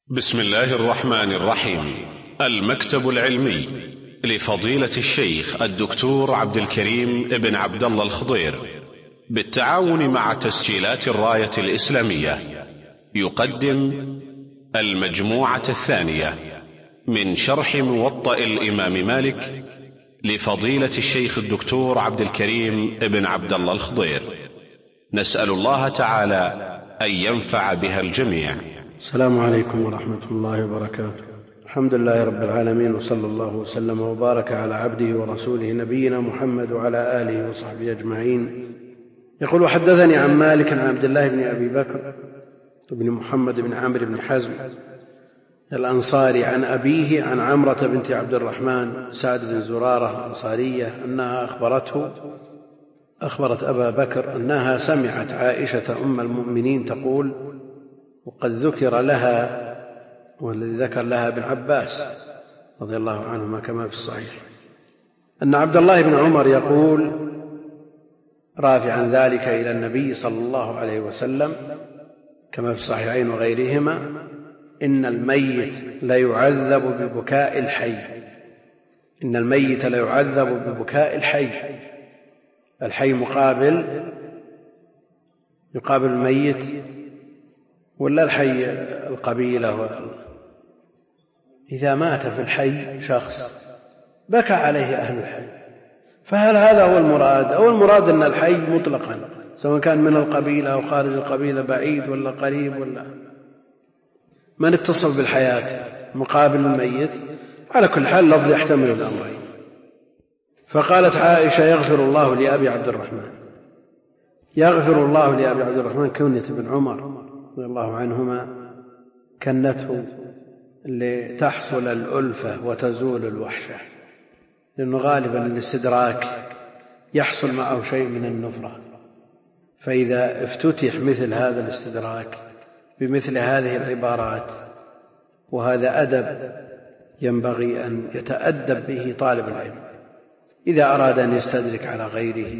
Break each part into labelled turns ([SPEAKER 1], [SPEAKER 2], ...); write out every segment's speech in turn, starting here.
[SPEAKER 1] بسم الله الرحمن الرحيم. المكتب العلمي لفضيلة الشيخ الدكتور عبد الكريم ابن عبد الله الخضير بالتعاون مع تسجيلات الراية الإسلامية يقدم المجموعة الثانية من شرح موطأ الإمام مالك لفضيلة الشيخ الدكتور عبد الكريم ابن عبد الله الخضير. نسأل الله تعالى أن ينفع بها الجميع.
[SPEAKER 2] السلام عليكم ورحمة الله وبركاته. الحمد لله رب العالمين، وصلى الله وسلم وبارك على عبده ورسوله نبينا محمد وعلى آله وصحبه أجمعين. يقول: وحدثني عن مالك عن عبد الله بن أبي بكر بن محمد بن عمرو بن حزم الأنصاري عن أبيه عن عمرة بنت عبد الرحمن سعد بن زرارة الأنصارية أنها أخبرت أبا بكر أنها سمعت عائشة أم المؤمنين تقول، وقد ذكر لها والذي ذكر لها ابن عباس رضي الله عنهما كما في الصحيح، أن عبد الله بن عمر يقول رافعا ذلك إلى النبي صلى الله عليه وسلم كما في الصحيحين وغيرهما: إن الميت ليعذب ببكاء الحي. إن الميت ليعذب ببكاء الحي. الحي يقابل الميت، ولا الحي القبيلة؟ إذا مات في الحي شخص بكى عليه أهل الحي، فهل هذا هو المراد؟ أو المراد أن الحي مطلقا سواء كان من القبيلة أو خارج القبيلة، بعيد ولا قريب، ولا من اتصل بالحياة مقابل الميت؟ على كل حال لفظ يحتمل الأمرين. فقالت عائشة: يغفر الله لأبي عبد الرحمن. يغفر الله لأبي عبد الرحمن كنية بن عمر رضي الله عنهما، كنته لتحصل الألفة وتزول الوحشة، لأنه غالبا الاستدراك يحصل معه شيء من النفرة، فإذا افتتح مثل هذا الاستدراك بمثل هذه العبارات، وهذا أدب ينبغي أن يتأدب به طالب العلم، إذا أراد أن يستدرك على غيره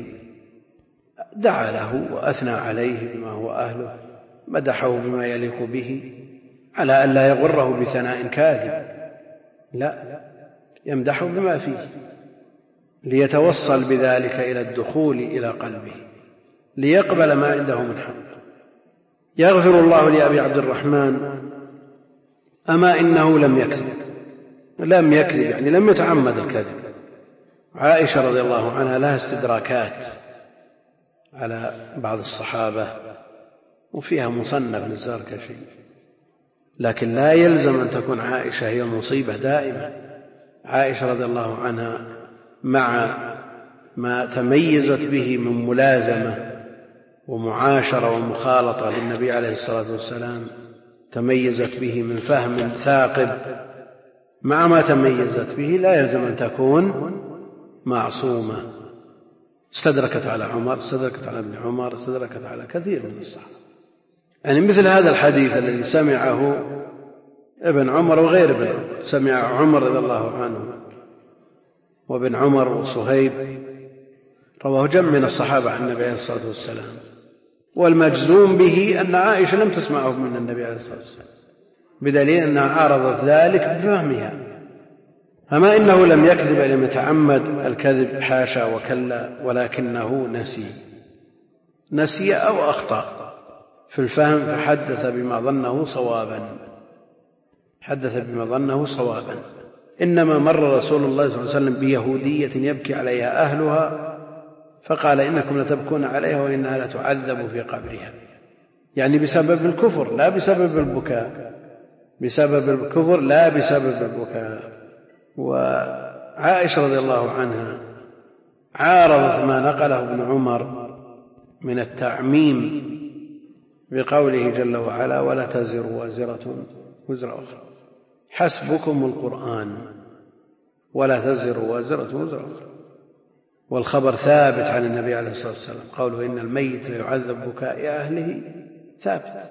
[SPEAKER 2] دعا له وأثنى عليه بما هو أهله، مدحه بما يليق به، على أن لا يغره بثناء كاذب، لا، يمدحه بما فيه ليتوصل بذلك إلى الدخول إلى قلبه ليقبل ما عنده من حق. يغفر الله لأبي عبد الرحمن. أما إنه لم يكذب يعني لم يتعمد الكذب. عائشة رضي الله عنها لها استدراكات على بعض الصحابة وفيها مصنف للزركشي، لكن لا يلزم أن تكون عائشة هي المصيبة دائما. عائشة رضي الله عنها مع ما تميزت به من ملازمة ومعاشرة ومخالطة للنبي عليه الصلاة والسلام، تميزت به من فهم ثاقب، مع ما تميزت به لا يلزم أن تكون معصومة. استدركت على عمر، استدركت على ابن عمر، استدركت على كثير من الصحابة. يعني مثل هذا الحديث الذي سمعه ابن عمر وغير ابن عمر، سمع عمر رضي الله عنه وابن عمر وصهيب، رواه جمع من الصحابة عن النبي عليه الصلاة والسلام، والمجزوم به أن عائشة لم تسمعه من النبي عليه الصلاة والسلام، بدليل أنها عارضت ذلك بفهمها. أما إنه لم يكذب، لم يتعمد الكذب، حاشا وكلا، ولكنه نسي أو أخطأ في الفهم، فحدث بما ظنه صوابا. إنما مر رسول الله صلى الله عليه وسلم بيهودية يبكي عليها أهلها، فقال: إنكم لتبكون عليها وإنها لتعذب في قبرها، يعني بسبب الكفر لا بسبب البكاء، بسبب الكفر لا بسبب البكاء. وعائشة رضي الله عنها عارضت ما نقله ابن عمر من التعميم بقوله جل وعلا: ولا تزر وازرة وزر أخرى، حسبكم القرآن، ولا تزر وازرة وزر أخرى. والخبر ثابت عن النبي عليه الصلاة والسلام، قوله: إن الميت ليعذب بكاء أهله، ثابت.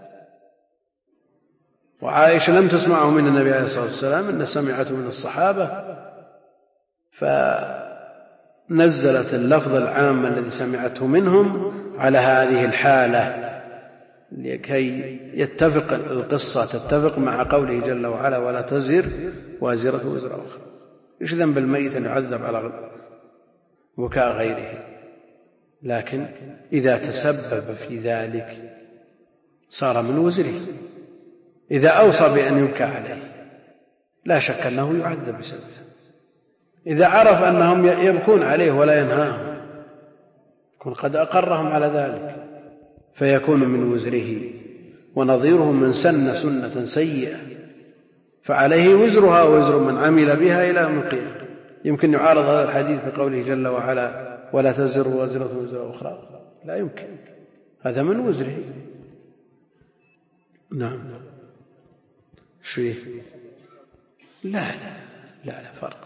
[SPEAKER 2] وعائشة لم تسمعه من النبي عليه الصلاة والسلام، إن سمعته من الصحابة، فنزلت اللفظ العام الذي سمعته منهم على هذه الحالة لكي يتفق القصة تتفق مع قوله جل وعلا ولا تزر وازرة وزر أخرى. إيش ذنب الميت أن يعذب على بكاء غيره؟ لكن إذا تسبب في ذلك صار من وزره. إذا أوصى بأن يبكى عليه لا شك أنه يعذب بسببه. إذا عرف أنهم يبكون عليه ولا ينهاهم يكون قد أقرهم على ذلك فيكون من وزره. ونظيره من سن سنة سيئة فعليه وزرها ووزر من عمل بها إلى يوم القيامة. يمكن يعارض هذا الحديث بقوله جل وعلا ولا تزر وازرة وزر أخرى؟ لا يمكن، هذا من وزره. نعم. شيء لا فرق.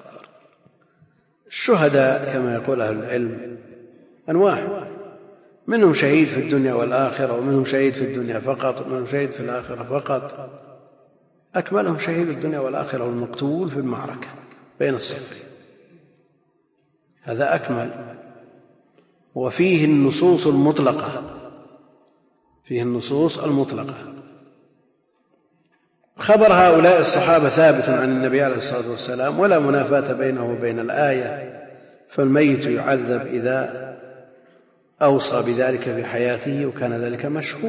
[SPEAKER 2] الشهداء كما يقول أهل العلم أنواع، منهم شهيد في الدنيا والآخرة، ومنهم شهيد في الدنيا فقط، ومنهم شهيد في الآخرة فقط. أكملهم شهيد الدنيا والآخرة والمقتول في المعركة بين الصفين، هذا أكمل. وفيه النصوص المطلقة، خبر هؤلاء الصحابة ثابت عن النبي عليه الصلاة والسلام ولا منافاة بينه وبين الآية. فالميت يعذب إذا أوصى بذلك في حياته، وكان ذلك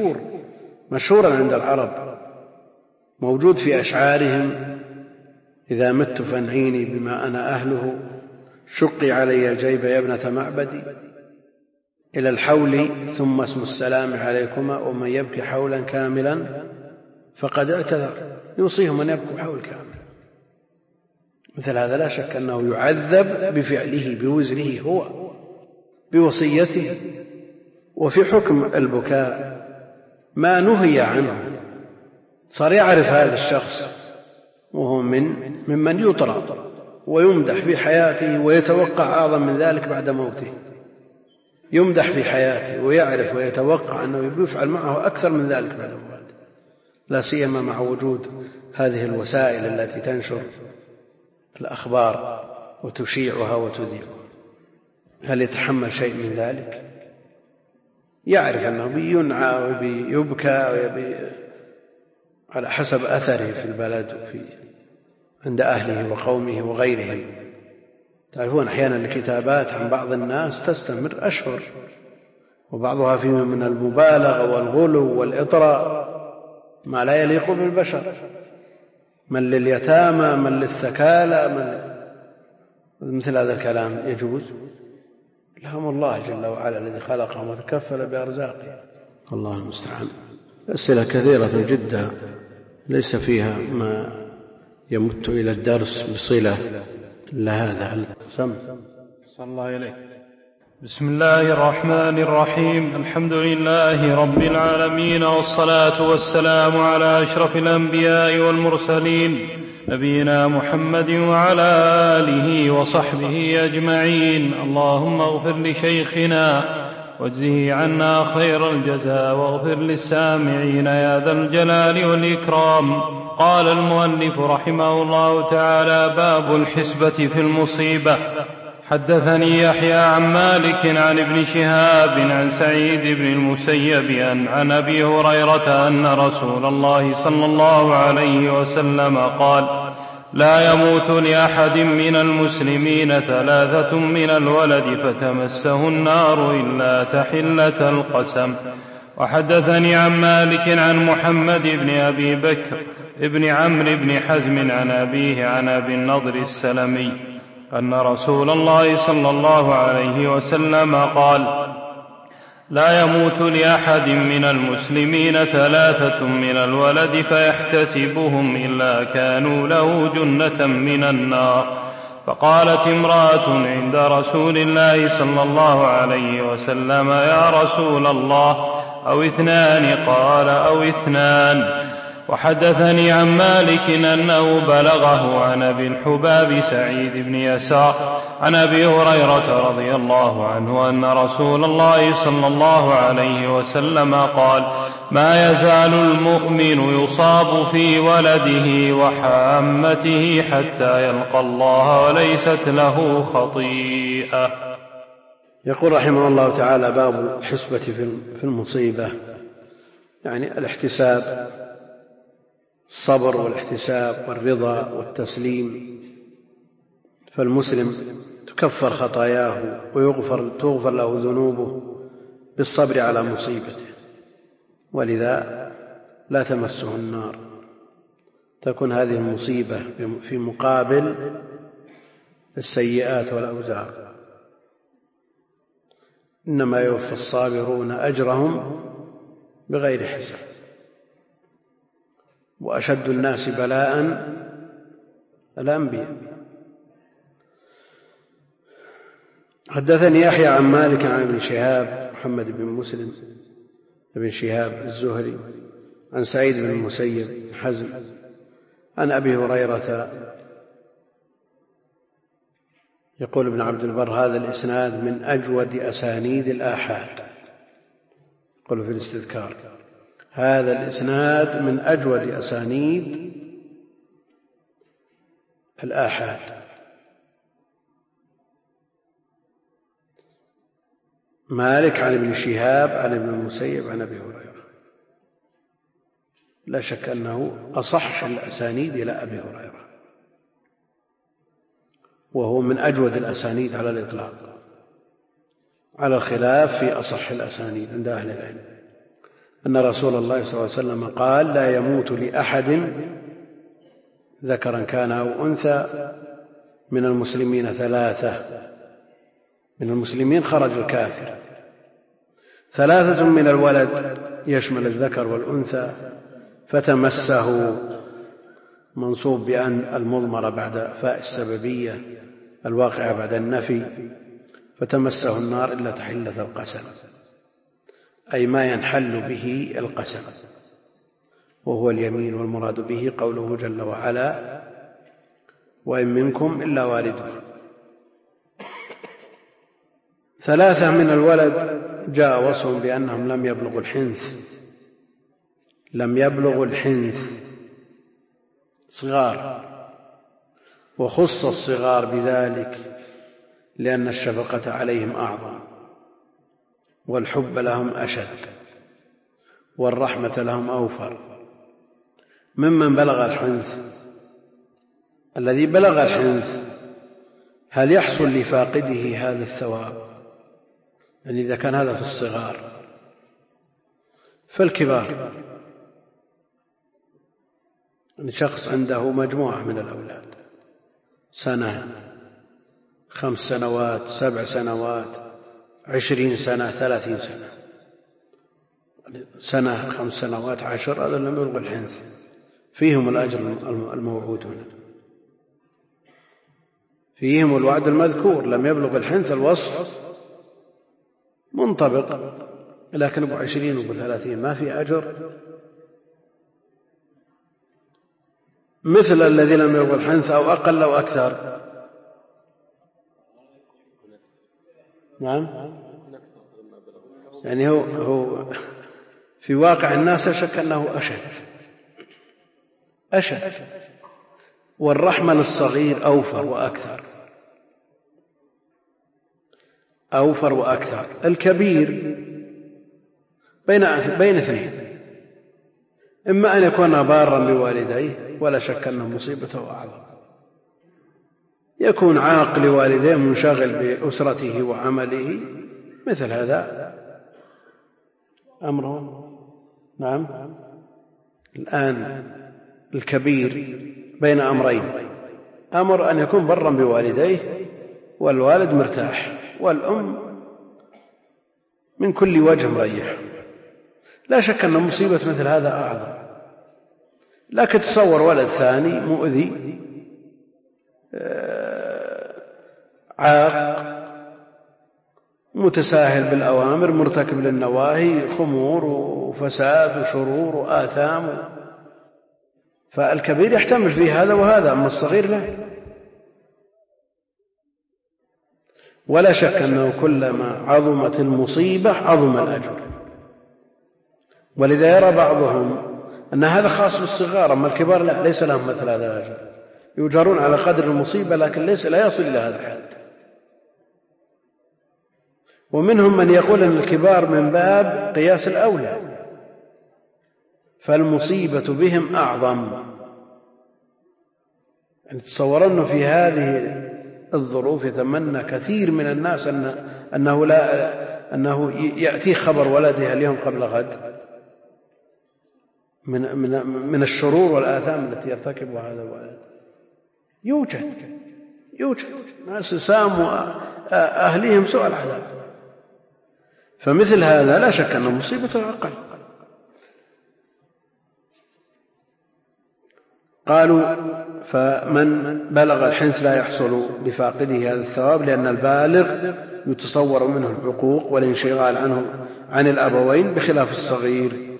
[SPEAKER 2] مشهورا عند العرب، موجود في أشعارهم: إذا مت فانعيني بما أنا أهله، شقي علي الجيب يا ابنة معبدي، إلى الحول ثم اسم السلام عليكما، ومن يبكي حولا كاملا فقد اعتذر. يوصيهم أن يبكوا حول كامل. مثل هذا لا شك أنه يعذب بفعله بوزره هو بوصيته. وفي حكم البكاء ما نهي عنه، صار يعرف هذا الشخص وهو ممن يطرى ويمدح في حياته ويتوقع أعظم من ذلك بعد موته. يمدح في حياته ويعرف ويتوقع أنه يفعل معه أكثر من ذلك بعد موته، لا سيما مع وجود هذه الوسائل التي تنشر الأخبار وتشيعها وتذيعها. هل يتحمل شيء من ذلك؟ يعرف أنه بينعى وبيبكى على حسب أثره في البلد عند أهله وقومه وغيرهم. تعرفون أحيانا الكتابات عن بعض الناس تستمر أشهر، وبعضها فيه من المبالغة والغلو والإطراء ما لا يليق بالبشر، من لليتامى، من للثكالى، مثل هذا الكلام يجوز؟ لهم الله جل وعلا الذي خلقهم وتكفل بأرزاقهم، الله المستعان. أسئلة كثيرة جدا ليس فيها ما يمت إلى الدرس بصلة لهذا. صلى الله إليه.
[SPEAKER 3] بسم الله الرحمن الرحيم. الحمد لله رب العالمين، والصلاة والسلام على أشرف الأنبياء والمرسلين، نبينا محمد وعلى آله وصحبه أجمعين. اللهم اغفر لشيخنا واجزه عنا خير الجزاء، واغفر للسامعين يا ذا الجلال والإكرام. قال المؤلف رحمه الله تعالى: باب الحسبة في المصيبة. حدثني يحيى عن مالك عن ابن شهاب عن سعيد بن المسيب عن أبي هريرة أن رسول الله صلى الله عليه وسلم قال: لا يموت لأحد من المسلمين 3 من الولد فتمسه النار إلا تحلة القسم. وحدثني عن مالك عن محمد بن أبي بكر ابن عمرو بن حزم عن أبيه عن أبي النضر السلمي أن رسول الله صلى الله عليه وسلم قال: لا يموت لأحد من المسلمين 3 من الولد فيحتسبهم إلا كانوا له جنة من النار. فقالت امرأة عند رسول الله صلى الله عليه وسلم: يا رسول الله، أو 2؟ قال: أو 2. وحدثني عن مالك أنه بلغه عن أبي الحباب سعيد بن يسار عن أبي هريرة رضي الله عنه أن رسول الله صلى الله عليه وسلم قال: ما يزال المؤمن يصاب في ولده وحامته حتى يلقى الله وليست له خطيئة.
[SPEAKER 2] يقول رحمه الله تعالى: باب الحسبة في المصيبة. يعني الاحتساب، الصبر والاحتساب والرضا والتسليم. فالمسلم تكفر خطاياه وتغفر له ذنوبه بالصبر على مصيبته، ولذا لا تمسه النار، تكون هذه المصيبة في مقابل السيئات والأوزار. إنما يوفى الصابرون أجرهم بغير حساب. وأشد الناس بلاء الأنبياء. حدثني يحيى عن مالك عن ابن شهاب محمد بن مسلم بن شهاب الزهري عن سعيد بن المسيب بن حزم عن أبي هريرة يقول ابن عبد البر: هذا الإسناد من أجود أسانيد الآحاد. يقول في الاستذكار: هذا الإسناد من أجود أسانيد الآحاد. مالك عن ابن شهاب عن ابن المسيب عن أبي هريرة، لا شك أنه أصح الأسانيد إلى أبي هريرة، وهو من أجود الأسانيد على الإطلاق، على الخلاف في أصح الأسانيد عند أهل العلم. أن رسول الله صلى الله عليه وسلم قال: لا يموت لأحد ذكرا كان أو أنثى من المسلمين ثلاثة. من المسلمين خرج الكافر. ثلاثة من الولد يشمل الذكر والأنثى، فتمسه، منصوب بأن المضمرة بعد فاء السببية الواقعة بعد النفي، فتمسه النار إلا تحلة القسم، أي ما ينحل به القسم، وهو اليمين. والمراد به قوله جل وعلا: وإن منكم إلا واردها. ثلاثة من الولد جاء وصفهم بأنهم لم يبلغوا الحنث، لم يبلغوا الحنث، صغار، وخص الصغار بذلك لأن الشفقة عليهم أعظم، والحب لهم أشد، والرحمة لهم أوفر ممن بلغ الحنث. الذي بلغ الحنث هل يحصل لفاقده هذا الثواب؟ يعني إذا كان هذا في الصغار، فالكبار، يعني شخص عنده مجموعة من الأولاد، 1 5 سنوات 7 سنوات 20 سنة 30 سنة، 1 5 سنوات 10، هذا لم يبلغ الحنث، فيهم الأجر الموعود هنا، فيهم الوعد المذكور. لم يبلغ الحنث الوصف منطبق، لكن ابو 20 وابو 30 ما في أجر، مثل الذي لم يبلغ الحنث أو أقل أو أكثر. نعم، يعني هو في واقع الناس شك أنه أشد، والرحمة للصغير أوفر وأكثر. الكبير بين اثنين: إما أن يكون بارا بوالديه، ولا شك أنه مصيبته أعظم، يكون عاق لوالديه منشغل بأسرته وعمله، مثل هذا أمره. نعم، الآن الكبير بين أمرين: أمر أن يكون برا بوالديه والوالد مرتاح، والأم من كل وجه مريح، لا شك أن مصيبة مثل هذا أعظم. لكن تصور ولد ثاني مؤذي، عاق، متساهل بالأوامر، مرتكب للنواهي، خمور وفساد وشرور وآثام، فالكبير يحتمل فيه هذا وهذا، أما الصغير لا. ولا شك أنه كلما عظمت المصيبة عظم الأجر، ولذا يرى بعضهم أن هذا خاص بالصغار، أما الكبار لا، ليس لهم مثل هذا الأجر، يؤجرون على قدر المصيبة لكن لا يصل إلى هذا الحد. ومنهم من يقول أن الكبار من باب قياس الأولى، فالمصيبة بهم أعظم. يعني تصورن في هذه الظروف يتمنى كثير من الناس أنه يأتيه خبر ولده اليوم قبل غد من الشرور والآثام التي يرتكبها هذا الولد. يوجد ناس ساموا أهليهم سوء العذاب. فمثل هذا لا شك أنه مصيبة أقل. قالوا فمن بلغ الحنث لا يحصل لفاقده هذا الثواب، لأن البالغ يتصور منه العقوق والانشغال عنه عن الأبوين بخلاف الصغير.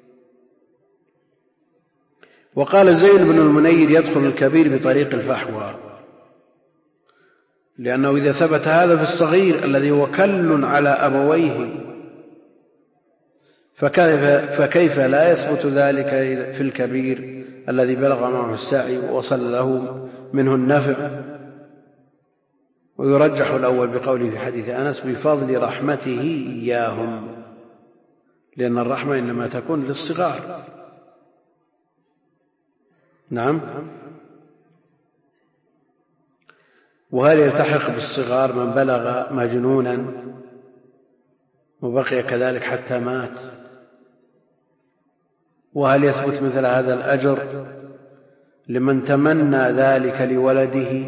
[SPEAKER 2] وقال زيد بن المنير يدخل الكبير بطريق الفحوى، لأنه إذا ثبت هذا في الصغير الذي هو كل على أبويه فكيف لا يثبت ذلك في الكبير الذي بلغ معه السعي ووصل له منه النفع. ويرجح الأول بقوله في حديث أنس بفضل رحمته إياهم، لأن الرحمة إنما تكون للصغار. نعم. وهل يلتحق بالصغار من بلغ مجنونا وبقي كذلك حتى مات؟ وهل يثبت مثل هذا الأجر لمن تمنى ذلك لولده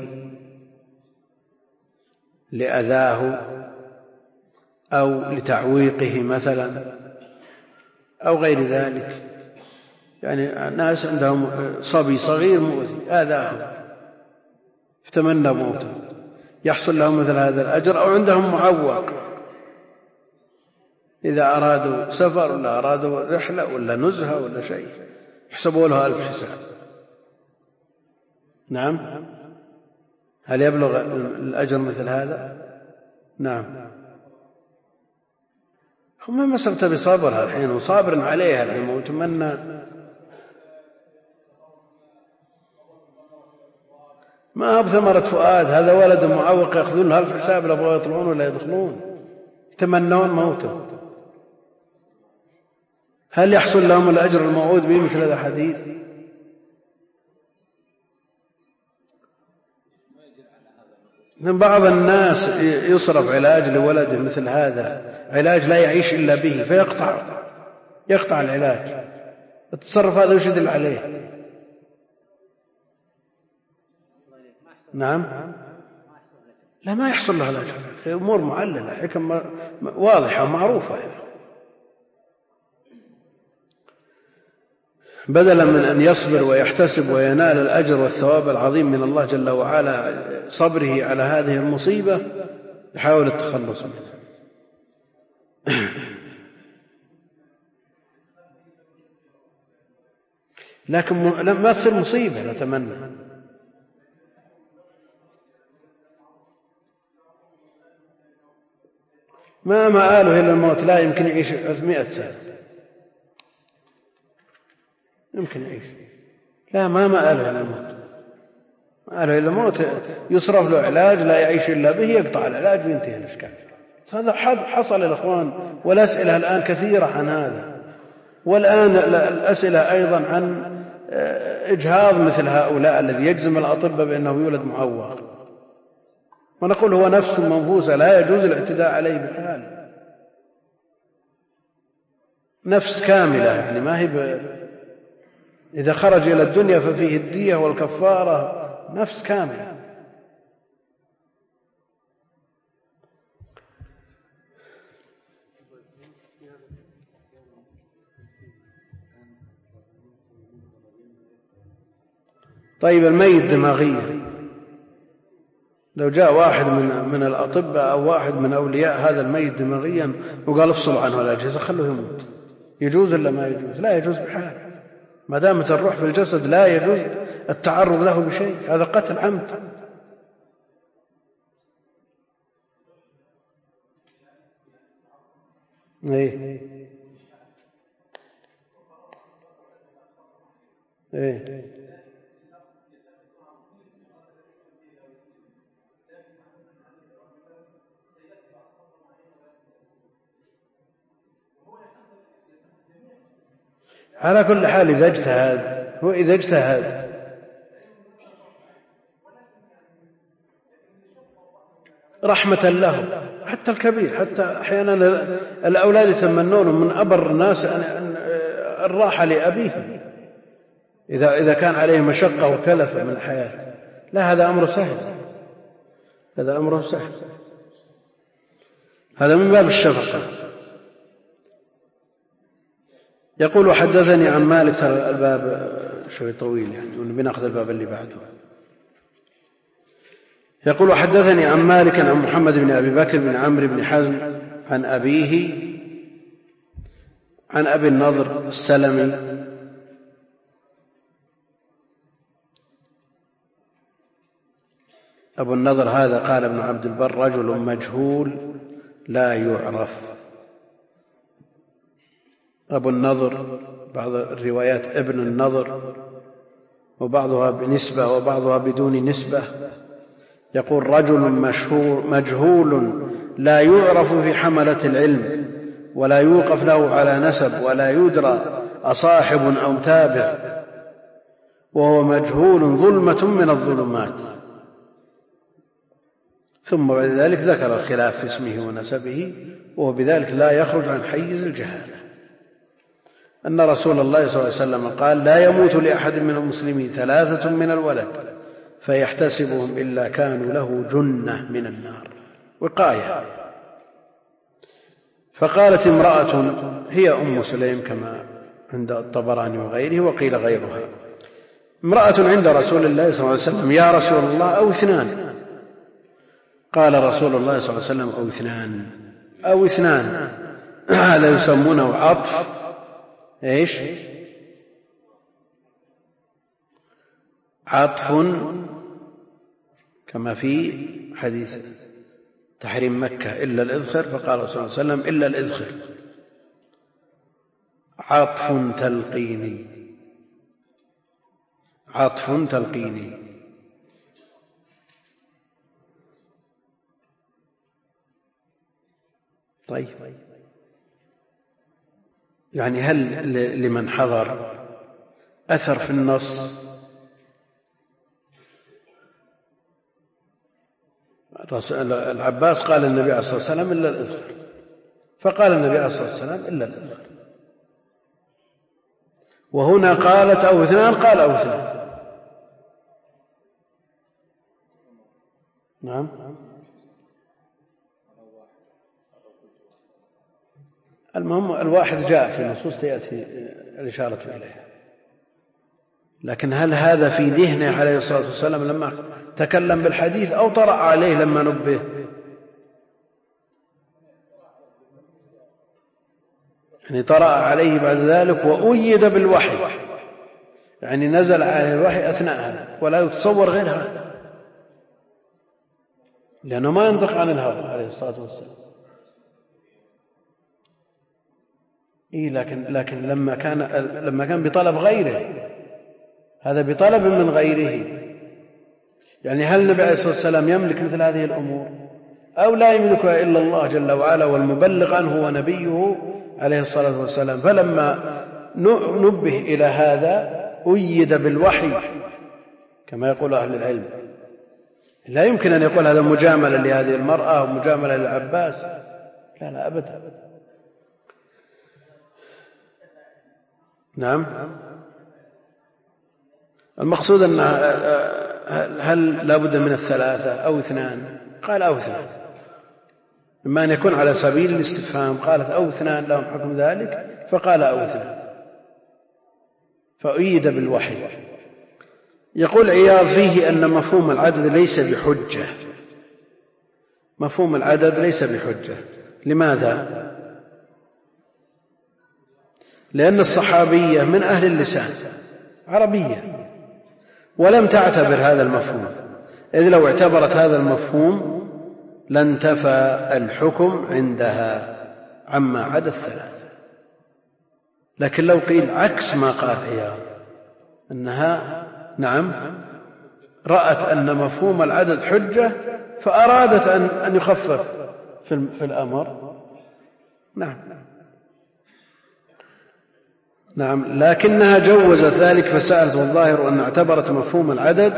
[SPEAKER 2] لأذاه أو لتعويقه مثلا أو غير ذلك؟ يعني ناس عندهم صبي صغير مؤذي آذاه فتمنى موته، يحصل لهم مثل هذا الأجر؟ أو عندهم معوق إذا أرادوا سفر ولا أرادوا رحلة ولا نزهة ولا شيء يحسبوا له 1000 حساب. نعم. هل يبلغ الأجر مثل هذا؟ نعم. هم ما صرت بصبرها الحين وصابر عليها الحين وتمنى. ما هو بثمرة فؤاد، هذا ولد معوق يأخذون له 1000 حساب لا يبغوا يطلعون ولا يدخلون، يتمنون موته. هل يحصل لهم الأجر الموعود به مثل هذا الحديث؟ من بعض الناس يصرف علاج لولده مثل هذا، علاج لا يعيش إلا به، فيقطع العلاج. التصرف هذا وش يدل عليه؟ نعم. لا، ما يحصل له الأجر، أمور معللة، حكم واضحة ومعروفة. بدلا من أن يصبر ويحتسب وينال الأجر والثواب العظيم من الله جل وعلا صبره على هذه المصيبة، يحاول التخلص منها. لكن ما تصير مصيبة نتمنى. ما مآله إلا الموت، لا يمكن يعيش 100 سنة، يمكن يعيش، لا ما مآله إلا الموت. مآله إلا الموت يصرف له علاج لا يعيش إلا به، يقطع العلاج وينتهي الإشكال. هذا حصل الإخوان، والأسئلة الآن كثيرة عن هذا، والآن الأسئلة أيضا عن إجهاض مثل هؤلاء الذي يجزم الأطباء بأنه يولد معوق، ونقول هو نفس منفوسة لا يجوز الاعتداء عليه بحال، نفس كاملة، يعني ما هي إذا خرج إلى الدنيا ففيه الدية والكفارة، نفس كاملة. طيب الميت دماغيا، لو جاء واحد من الأطباء أو واحد من أولياء هذا الميت دماغيا وقال افصلوا عنه الأجهزة خلوه يموت، يجوز ولا ما يجوز؟ لا يجوز بحال، ما دامت الروح في الجسد لا يجوز التعرض له بشيء، هذا قتل عمد. على كل حال إذا اجتهد هو إذا اجتهد رحمة له، حتى الكبير، حتى أحيانا الأولاد يتمنون من أبر الناس الراحة لأبيه إذا كان عليه مشقة وكلفة من الحياة. لا، هذا أمر سهل، هذا أمر سهل، هذا من باب الشفقة. يقول حدثني عن مالك، ترى الباب شوي طويل يعني بناخذ الباب اللي بعده. يقول حدثني عن مالك عن محمد بن أبي بكر بن عمرو بن حزم عن أبيه عن أبي النضر السلمي أبو النضر هذا قال ابن عبد البر رجل مجهول لا يعرف. أبو النضر بعض الروايات ابن النضر، وبعضها بنسبة وبعضها بدون نسبة. يقول رجل مجهول لا يعرف في حملة العلم، ولا يوقف له على نسب، ولا يدرى أصاحب أو تابع، وهو مجهول ظلمة من الظلمات. ثم بعد ذلك ذكر الخلاف في اسمه ونسبه، وهو بذلك لا يخرج عن حيز الجهالة. أن رسول الله صلى الله عليه وسلم قال لا يموت لأحد من المسلمين 3 من الولد فيحتسبهم إلا كانوا له جنة من النار، وقاية. فقالت امرأة هي أم سليم كما عند الطبراني وغيره، وقيل غيرها، امرأة عند رسول الله صلى الله عليه وسلم يا رسول الله أو 2؟ قال رسول الله صلى الله عليه وسلم أو اثنان. هذا يسمونه عطف ايش؟ عطف، كما في حديث تحريم مكة إلا الإذخر، فقال رسول الله صلى الله عليه وسلم إلا الإذخر. عطف تلقيني، عطف تلقيني. طيب، يعني هل لمن حضر أثر في النص؟ العباس قال النبي عليه الصلاة والسلام إلا الإذخر، فقال النبي عليه الصلاة والسلام إلا الإذخر. وهنا قالت أو 2، قال أو 2. نعم، المهم الواحد جاء في نصوص تأتي الإشارة إليها، لكن هل هذا في ذهنه عليه الصلاة والسلام لما تكلم بالحديث، أو طرأ عليه لما نبه؟ يعني طرأ عليه بعد ذلك وأيد بالوحي، يعني نزل عليه الوحي أثناءها، ولا يتصور غير هذا، لأنه ما ينطق عن الهوى عليه الصلاة والسلام. لكن لما كان بطلب غيره، هذا بطلب من غيره. يعني هل النبي عليه الصلاة والسلام يملك مثل هذه الأمور، أو لا يملكها إلا الله جل وعلا والمبلغ عنه ونبيه عليه الصلاة والسلام؟ فلما نبه إلى هذا أيد بالوحي كما يقول أهل العلم. لا يمكن أن يقول هذا مجاملة لهذه المرأة ومجاملة للعباس، لا أبدا. نعم، المقصود أن هل لا بد من 3 أو 2؟ قال أو 2، إما أن يكون على سبيل الاستفهام، قالت أو 2 لهم حكم ذلك، فقال أو 2، فأيد بالوحي. يقول عياض فيه أن مفهوم العدد ليس بحجة، مفهوم العدد ليس بحجة. لماذا؟ لأن الصحابية من أهل اللسان، عربية، ولم تعتبر هذا المفهوم، إذ لو اعتبرت هذا المفهوم لانتفى الحكم عندها عما عدا 3. لكن لو قيل عكس ما قال عياض، أنها نعم رأت أن مفهوم العدد حجة فأرادت أن يخفف في الأمر، نعم. نعم، لكنها جوزت ذلك فسألت، والظاهر أن اعتبرت مفهوم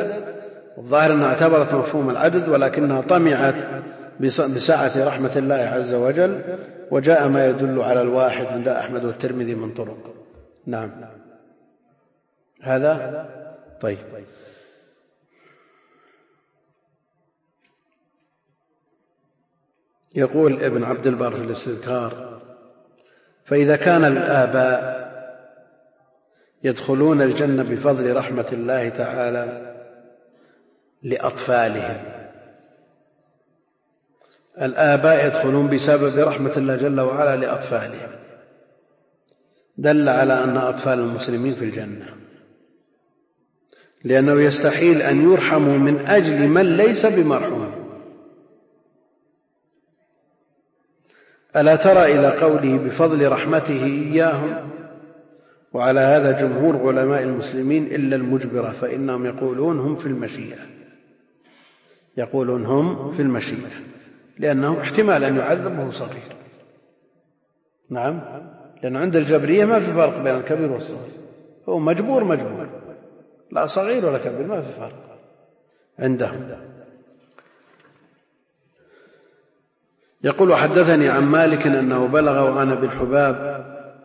[SPEAKER 2] العدد، ولكنها طمعت بسعة رحمة الله عز وجل، وجاء ما يدل على الواحد عند أحمد والترمذي من طرق. نعم، هذا طيب. يقول ابن عبد البر في الاستذكار: فإذا كان الآباء يدخلون الجنة بفضل رحمة الله تعالى لأطفالهم، الآباء يدخلون بسبب رحمة الله جل وعلا لأطفالهم، دل على أن أطفال المسلمين في الجنة، لأنه يستحيل أن يرحموا من أجل من ليس بمرحوم. ألا ترى إلى قوله بفضل رحمته إياهم؟ وعلى هذا جمهور علماء المسلمين إلا المجبرة، فإنهم يقولون هم في المشيئة، لأنه احتمال أن يعذب وهو صغير. نعم، لأن عند الجبرية ما في فرق بين الكبير والصغير، هو مجبور، لا صغير ولا كبير، ما في فرق عندهم. يقول: حدثني عن مالك أنه بلغ وأنا بالحباب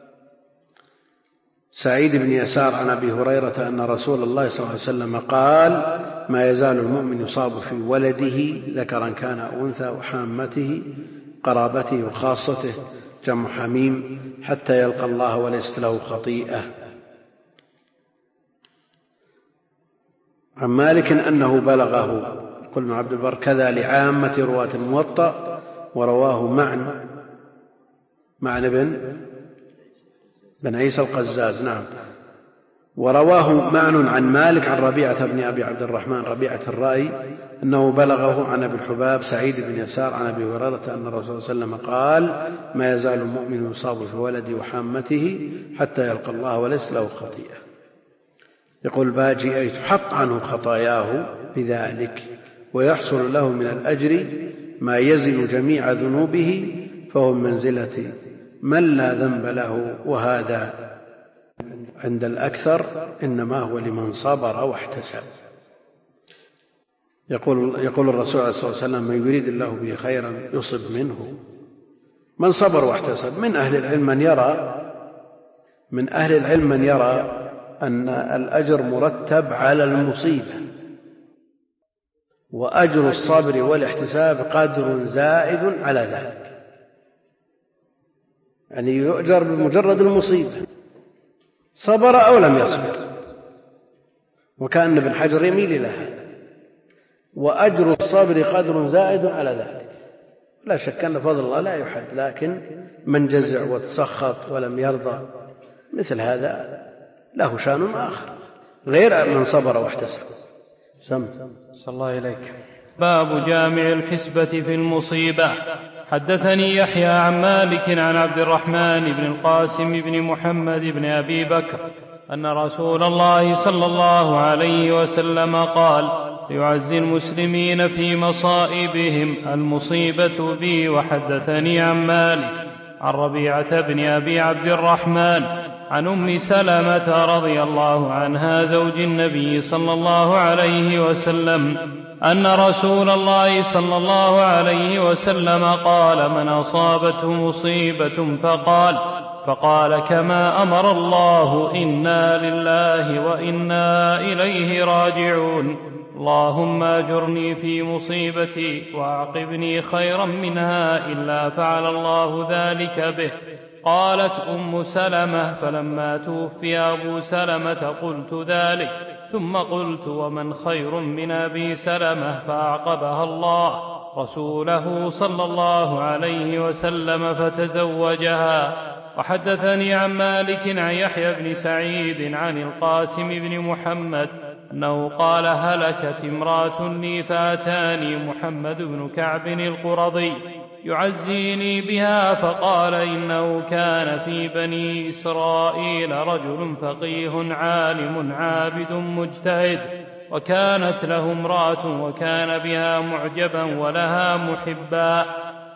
[SPEAKER 2] سعيد بن يسار عن أبي هريرة أن رسول الله صلى الله عليه وسلم قال: ما يزال المؤمن يصاب في ولده ذكرا كان أو أنثى وحامته قرابته وخاصته جمع حميم حتى يلقى الله وليست له خطيئة. عن مالك أنه بلغه، يقول ابن عبد البر: كذا لعامة رواة الموطأ، ورواه معن بن عيسى القزاز. نعم، ورواه معن عن مالك عن ربيعة بن أبي عبد الرحمن ربيعة الرأي أنه بلغه عن أبي الحباب سعيد بن يسار عن أبي هريرة أن الرسول صلى الله عليه وسلم قال: ما يزال المؤمن يصاب في ولده وحامته حتى يلقى الله وليس له خطيئة. يقول باجي: أي تحط عنه خطاياه بذلك، ويحصل له من الأجر ما يزن جميع ذنوبه، فهو من منزلة من لا ذنب له، وهذا عند الأكثر إنما هو لمن صبر واحتسب. يقول الرسول صلى الله عليه وسلم: من يريد الله به خيرا يصب منه. من صبر واحتسب. من أهل العلم من يرى أن الأجر مرتب على المصيبة، وأجر الصبر والاحتساب قدر زائد على ذلك، يعني يؤجر بمجرد المصيبة، صبر أو لم يصبر، وكأن ابن حجر يميل إلى هذا. وأجر الصبر قدر زائد على ذلك. لا شك أن فضل الله لا يحد، لكن من جزع وتسخط ولم يرضى مثل هذا له شان آخر غير من صبر واحتسب. صلى
[SPEAKER 3] الله إليك. باب جامع الحسبة في المصيبة. حدثني يحيى عن مالك عن عبد الرحمن بن القاسم بن محمد بن أبي بكر أن رسول الله صلى الله عليه وسلم قال: يعزي المسلمين في مصائبهم المصيبة بي. وحدثني عن مالك عن ربيعة بن أبي عبد الرحمن عن أم سلمة رضي الله عنها زوج النبي صلى الله عليه وسلم أن رسول الله صلى الله عليه وسلم قال: من أصابته مصيبة فقال كما أمر الله: إنا لله وإنا إليه راجعون، اللهم أجرني في مصيبتي وأعقبني خيرا منها، إلا فعل الله ذلك به. قالت أم سلمة: فلما توفي أبو سلمة قلت ذلك، ثم قلت: ومن خير من أبي سلمة؟ فأعقبها الله رسوله صلى الله عليه وسلم فتزوجها. وحدثني عن مالك عن يحيى بن سعيد عن القاسم بن محمد أنه قال: هلكت امرأة لي فأتاني محمد بن كعب القرظي يعزيني بها، فقال: إنه كان في بني إسرائيل رجل فقيه عالم عابد مجتهد، وكانت له امرأة وكان بها معجبا ولها محبا،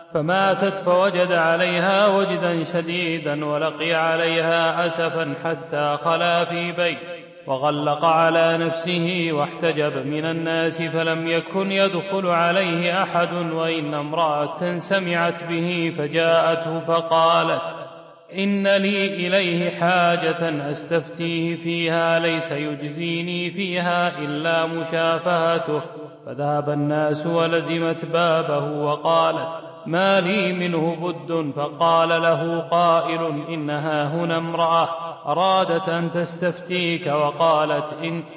[SPEAKER 3] فماتت، فوجد عليها وجدا شديدا ولقي عليها أسفا حتى خلا في بيت وغلق على نفسه واحتجب من الناس، فلم يكن يدخل عليه أحد، وإن امرأة سمعت به فجاءته فقالت: إن لي إليه حاجة أستفتيه فيها، ليس يجزيني فيها إلا مشافهته. فذهب الناس ولزمت بابه وقالت: ما لي منه بد. فقال له قائل: إنها هنا امرأة أرادت أن تستفتيك وقالت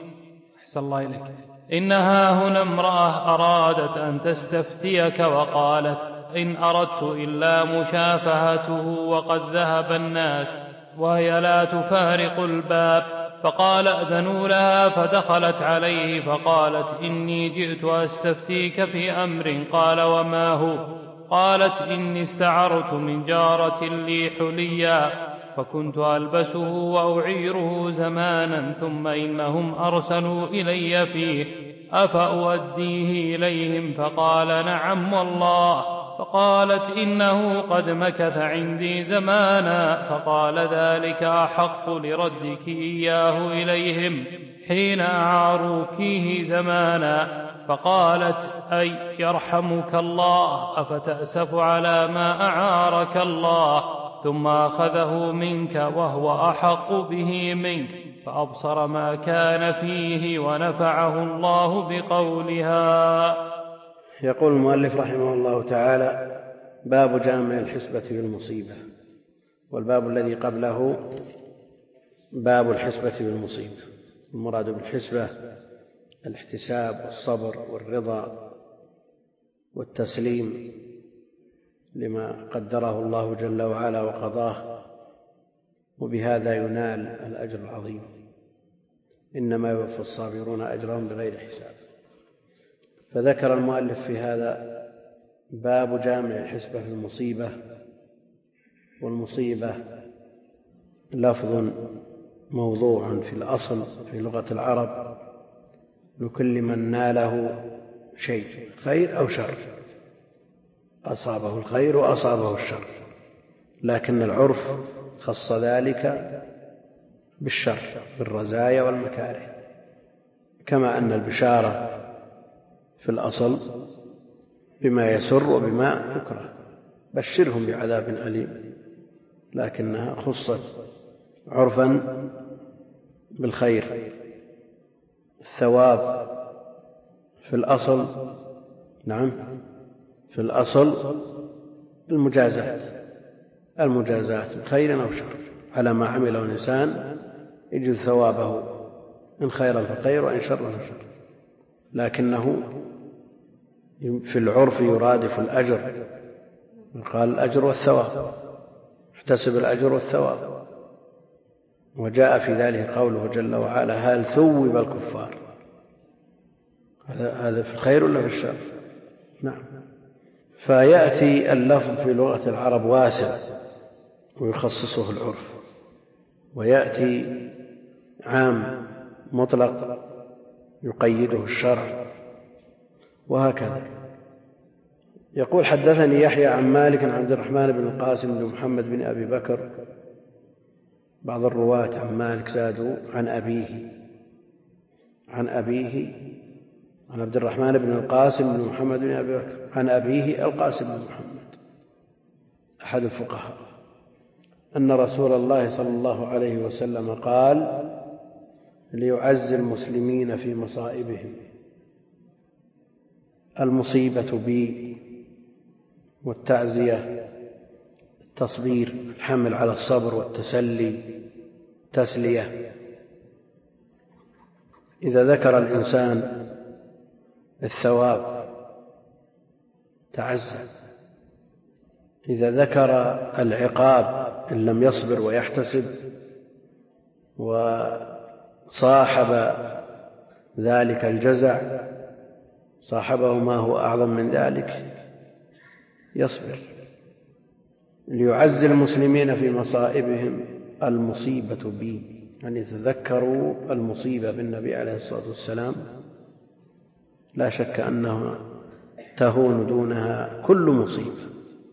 [SPEAKER 3] إنها هنا امرأة أرادت أن تستفتيك وقالت: إن أردت إلا مشافهته، وقد ذهب الناس وهي لا تفارق الباب. فقال: أذنوا لها. فدخلت عليه فقالت: إني جئت أستفتيك في أمر. قال: وما هو؟ قالت: إني استعرت من جارة لي حليا، فكنت ألبسه وأعيره زمانا، ثم إنهم أرسلوا إلي فيه، أفأوديه إليهم؟ فقال: نعم والله. فقالت: إنه قد مكث عندي زمانا. فقال: ذلك أحق لردك إياه إليهم حين أعاروكيه زمانا. فقالت: أي يرحمك الله، أفتأسف على ما أعارك الله؟ ثم أخذه منك وهو أحق به منك، فأبصر ما كان فيه ونفعه الله بقولها.
[SPEAKER 2] يقول المؤلف رحمه الله تعالى: باب جامع الحسبة في المصيبة. والباب الذي قبله باب الحسبة بالمصيبة. المراد بالحسبة الاحتساب والصبر والرضا والتسليم لما قدره الله جل وعلا وقضاه، وبهذا ينال الأجر العظيم. إنما يوفى الصابرون أجرهم بغير حساب. فذكر المؤلف في هذا باب جامع الحسبة في المصيبة. والمصيبة لفظ موضوع في الأصل في لغة العرب لكل من ناله شيء، خير أو شر، أصابه الخير وأصابه الشر، لكن العرف خص ذلك بالشر، بالرزايا والمكاره، كما أن البشارة في الأصل بما يسر وبما يكره: بشرهم بعذاب أليم، لكنها خصت عرفا بالخير. الثواب في الأصل في الأصل المجازات خير أو شر على ما عمله الإنسان يجد ثوابه، إن خيرا فخير وإن شرا فشر، لكنه في العرف يرادف الأجر، قال الأجر والثواب، احتسب الأجر والثواب. وجاء في ذلك قوله جل وعلا: هل ثوب الكفار؟ هذا في الخير ولا في الشر؟ نعم. فيأتي اللفظ في لغة العرب واسع ويخصصه العرف، ويأتي عام مطلق يقيده الشرع، وهكذا. يقول: حدثني يحيى عن مالك عن عبد الرحمن بن القاسم بن محمد بن أبي بكر. بعض الرواة عن مالك زادوا عن أبيه عن عبد الرحمن بن القاسم بن محمد بن أبي بكر عن أبيه القاسم بن محمد أحد الفقهاء، أن رسول الله صلى الله عليه وسلم قال: ليعزي المسلمين في مصائبهم. المصيبة بي، والتعزية التصبير، الحمل على الصبر والتسلي، تسلية. إذا ذكر الإنسان الثواب تعزى، إذا ذكر العقاب إن لم يصبر ويحتسب وصاحب ذلك الجزع، صاحبه ما هو أعظم من ذلك، يصبر. ليعزي المسلمين في مصائبهم. المصيبة بي، يعني تذكروا المصيبة بالنبي عليه الصلاة والسلام، لا شك أنها تهون دونها كل مصيبة،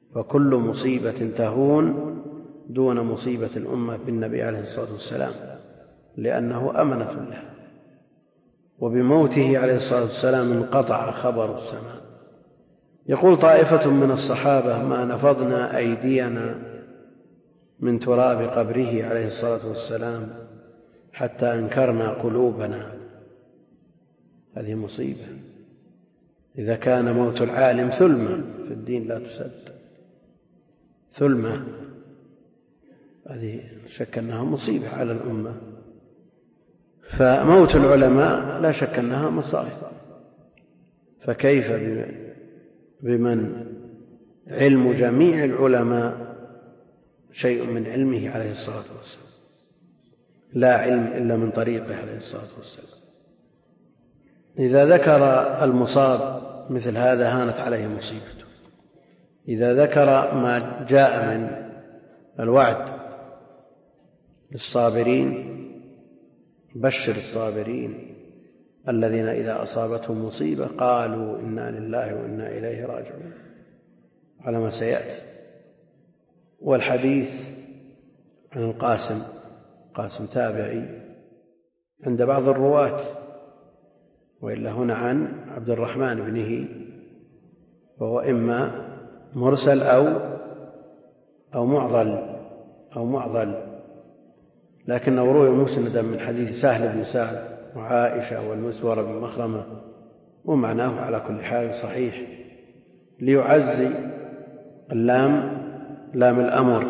[SPEAKER 2] فكل مصيبة تهون دون مصيبة الأمة بالنبي عليه الصلاة والسلام، لأنه أمنة له، وبموته عليه الصلاة والسلام انقطع خبر السماء. يقول طائفة من الصحابة: ما نفضنا أيدينا من تراب قبره عليه الصلاة والسلام حتى أنكرنا قلوبنا. هذه مصيبة. إذا كان موت العالم ثلمة في الدين لا تسد، ثلمة، هذه شك أنها مصيبة على الأمة. فموت العلماء لا شك أنها مصائب، فكيف بمن علم جميع العلماء شيء من علمه عليه الصلاة والسلام، لا علم إلا من طريقه عليه الصلاة والسلام. إذا ذكر المصاب مثل هذا هانت عليه مصيبته. إذا ذكر ما جاء من الوعد للصابرين: بشر الصابرين الذين إذا أصابتهم مصيبة قالوا إنا لله وإنا إليه راجعون، على ما سيأتي. والحديث عن القاسم تابعي عند بعض الرواة، وإلا هنا عن عبد الرحمن بنه، وهو إما مرسل أو معضل، لكنه روي مسندا من حديث سهل بن سعد وعائشة والمسور بن مخرمة، ومعناه على كل حال صحيح. ليعزي اللام لام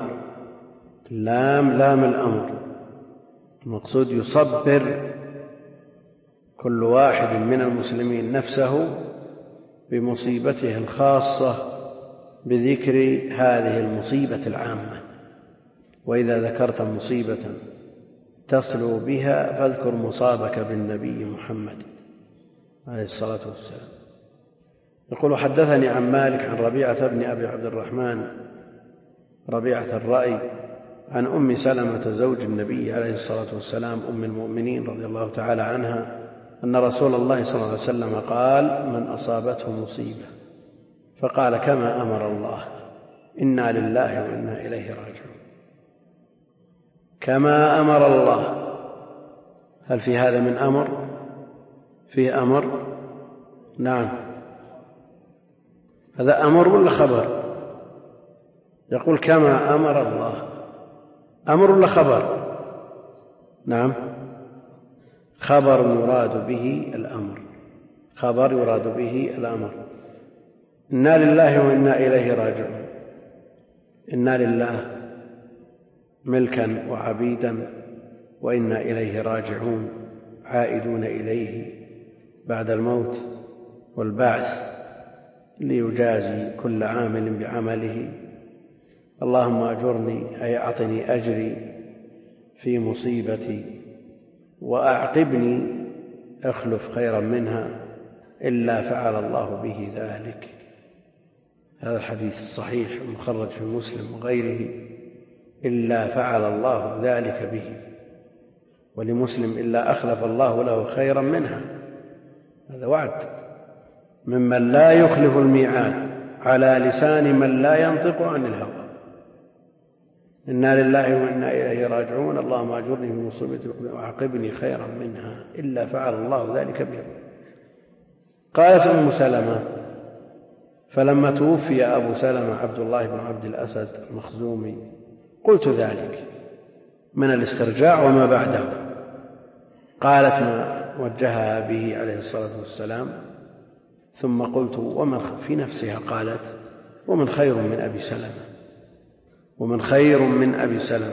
[SPEAKER 2] الأمر، المقصود يصبر كل واحد من المسلمين نفسه بمصيبته الخاصة بذكر هذه المصيبة العامة. وإذا ذكرت مصيبة تصلو بها فاذكر مصابك بالنبي محمد عليه الصلاة والسلام. يقول: حدثني عن مالك عن ربيعة بن أبي عبد الرحمن ربيعة الرأي عن أم سلمة زوج النبي عليه الصلاة والسلام أم المؤمنين رضي الله تعالى عنها أن رسول الله صلى الله عليه وسلم قال: من أصابته مصيبة فقال كما أمر الله إنا لله وإنا إليه راجعون. كما أمر الله، هل في هذا من أمر؟ فيه أمر؟ نعم. هذا أمر ولا خبر؟ يقول كما أمر الله، أمر ولا خبر؟ نعم، خبر يراد به الأمر. إنا لله وإنا إليه راجعون. إنا لله ملكا وعبيدا، وإنا إليه راجعون عائدون إليه بعد الموت والبعث ليجازي كل عامل بعمله. اللهم أجرني أي أعطني أجري في مصيبتي وأعقبني أخلف خيرا منها إلا فعل الله به ذلك. هذا الحديث الصحيح المخرج في مسلم وغيره: إلا فعل الله ذلك به. ولمسلم: إلا أخلف الله له خيرا منها. هذا وعد ممن لا يخلف الميعاد على لسان من لا ينطق عن الهوى. إنا لله وإنا إليه راجعون. اللهم أجرني في مصيبتي وأعقبني خيرا منها إلا فعل الله ذلك به. قالت أم سلمة: فلما توفي أبو سلمة عبد الله بن عبد الأسد المخزومي قلت ذلك من الاسترجاع وما بعده. قالت: ما وجهها به عليه الصلاة والسلام. ثم قلت: ومن في نفسها قالت: ومن خير من أبي سلمة، ومن خير من أبي سلمة.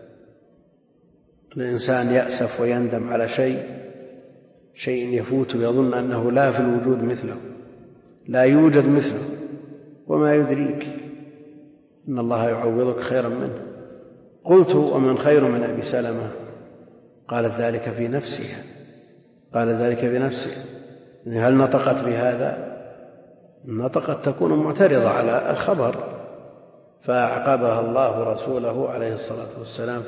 [SPEAKER 2] الإنسان يأسف ويندم على شيء يفوت ويظن أنه لا في الوجود مثله، لا يوجد مثله، وما يدريك إن الله يعوضك خيرا منه. قلت: ومن خير من أبي سلمة؟ قالت ذلك في نفسها. هل نطقت بهذا؟ نطقت تكون معترضة على الخبر، فأعقبها الله رسوله عليه الصلاة والسلام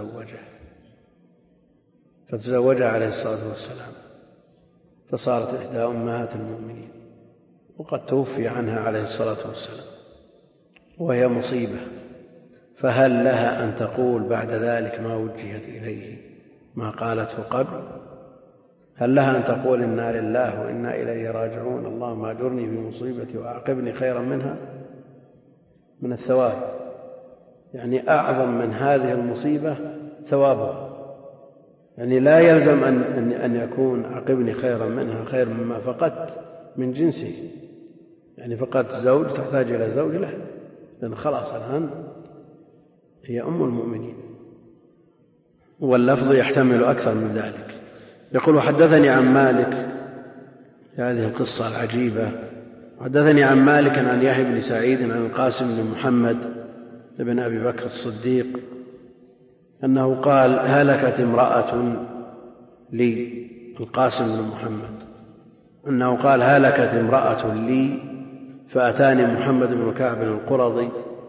[SPEAKER 2] فتزوجها عليه الصلاة والسلام، فصارت إحدى أمهات المؤمنين، وقد توفي عنها عليه الصلاة والسلام. وهي مصيبة، فهل لها أن تقول بعد ذلك ما وجهت إليه ما قالته قبل؟ هل لها أن تقول إنا لله وإنا إليه راجعون، اللهم أجرني في مصيبتي وأعقبني خيرا منها، من الثواب؟ يعني أعظم من هذه المصيبة ثوابها، يعني لا يلزم أن يكون عقبني خيرا منها خير مما فقدت من جنسه، يعني فقدت زوج تحتاج إلى زوج له، لأن خلاص الآن هي أم المؤمنين. واللفظ يحتمل أكثر من ذلك. يقول حدثني عن مالك، هذه القصة العجيبة، حدثني عن مالك عن يحيى بن سعيد عن القاسم بن محمد بن أبي بكر الصديق أنه قال هلكت امرأة لي، القاسم بن محمد أنه قال هلكت امرأة لي فأتاني محمد بن كعب القرظي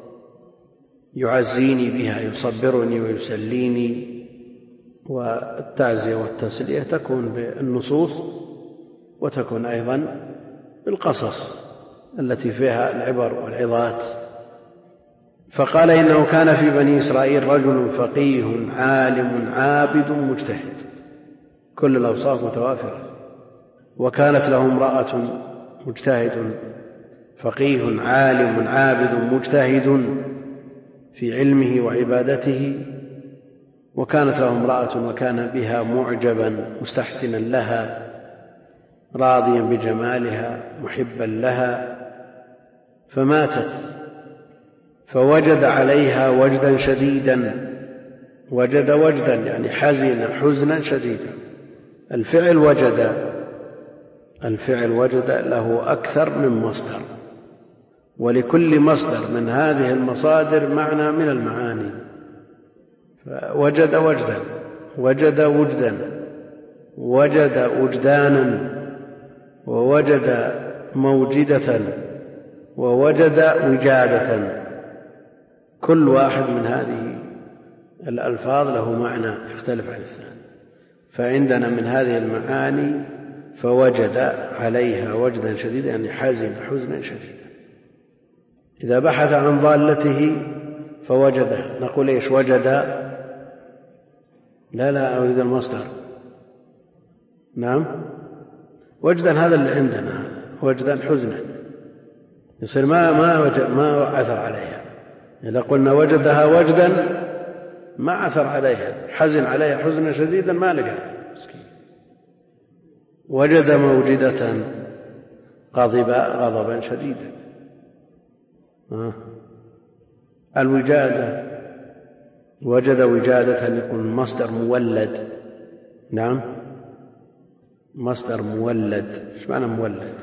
[SPEAKER 2] يعزيني بها، يصبرني ويسليني. والتعزية والتسلية تكون بالنصوص وتكون أيضا بالقصص التي فيها العبر والعظات. فقال إنه كان في بني إسرائيل رجل فقيه عالم عابد مجتهد، كل الأوصاف متوافرة، وكانت له امرأة مجتهد، فقيه عالم عابد مجتهد في علمه وعبادته، وكانت له امرأة وكان بها معجبا مستحسنا لها راضيا بجمالها محبا لها، فماتت فوجد عليها وجدا شديدا، وجد وجدا يعني حزن حزنا شديدا. الفعل وجد له أكثر من مصدر، ولكل مصدر من هذه المصادر معنى من المعاني. فوجد وجدا، وجد وجدا، وجد وجدانا، ووجد موجدة، ووجد وجادة، كل واحد من هذه الألفاظ له معنى يختلف عن الثاني. فعندنا من هذه المعاني فوجد عليها وجدا شديدا يعني حزن حزنا شديدا. إذا بحث عن ضالته فوجده، نقول إيش وجد؟ لا أريد المصدر. نعم، وجدا هذا اللي عندنا، وجدا حزنا، يصير ما عثر عليها. إذا قلنا وجدها وجدا ما عثر عليها، حزن عليها حزنا شديدا ما لقى مسكين. وجد موجدة غضب غضبا شديدا. الوجادة وجد وجادة يكون مصدر مولد. نعم، مصدر مولد. ايش معنى مولد؟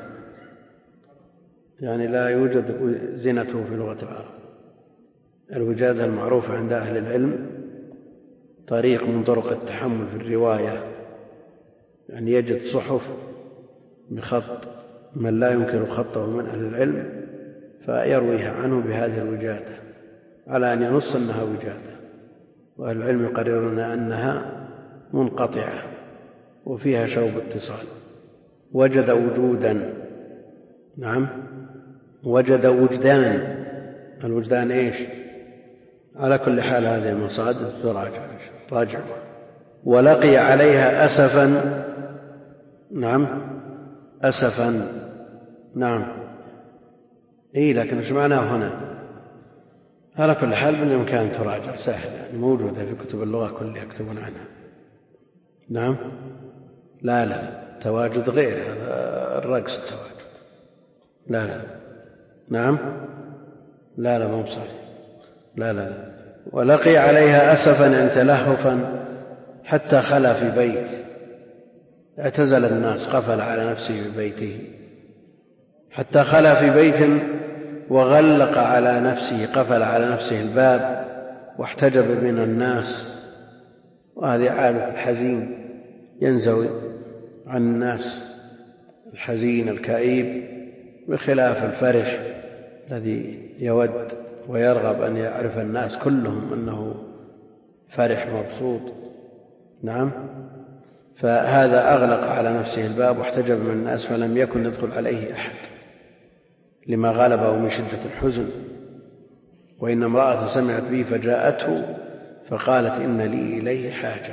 [SPEAKER 2] يعني لا يوجد زنته في لغة العرب. الوجادة المعروفة عند أهل العلم طريق من طرق التحمل في الرواية، يعني يجد صحف بخط من لا ينكر خطه من أهل العلم فيرويها عنه بهذه الوجادة على أن ينص أنها وجادة، وأهل العلم يقررون أنها منقطعة وفيها شوب اتصال. وجد وجودا. نعم، وجد وجدان. الوجدان إيش؟ على كل حال هذه المصادر راجع. ولقي عليها أسفا. نعم، أسفا. نعم، لكن ايش معناه هنا؟ على كل حال بالإمكان تراجع، سهل، يعني موجودة في كتب اللغة كلها يكتبون عنها. نعم، لا تواجد غير هذا الرقص التواجد. لا نعم، لا مو صحيح. لا. ولقي عليها أسفا يعني تلهفا حتى خلا في بيت، اعتزل الناس، قفل على نفسه في بيته حتى خلا في بيت وغلق على نفسه، قفل على نفسه الباب واحتجب من الناس. وهذه عادة الحزين، ينزوي عن الناس، الحزين الكئيب، بخلاف الفرح الذي يود ويرغب أن يعرف الناس كلهم أنه فرح مبسوط. نعم، فهذا أغلق على نفسه الباب واحتجب من الناس فلم يكن يدخل عليه أحد لما غلبه من شدة الحزن. وإن امرأة سمعت به فجاءته فقالت إن لي إليه حاجة،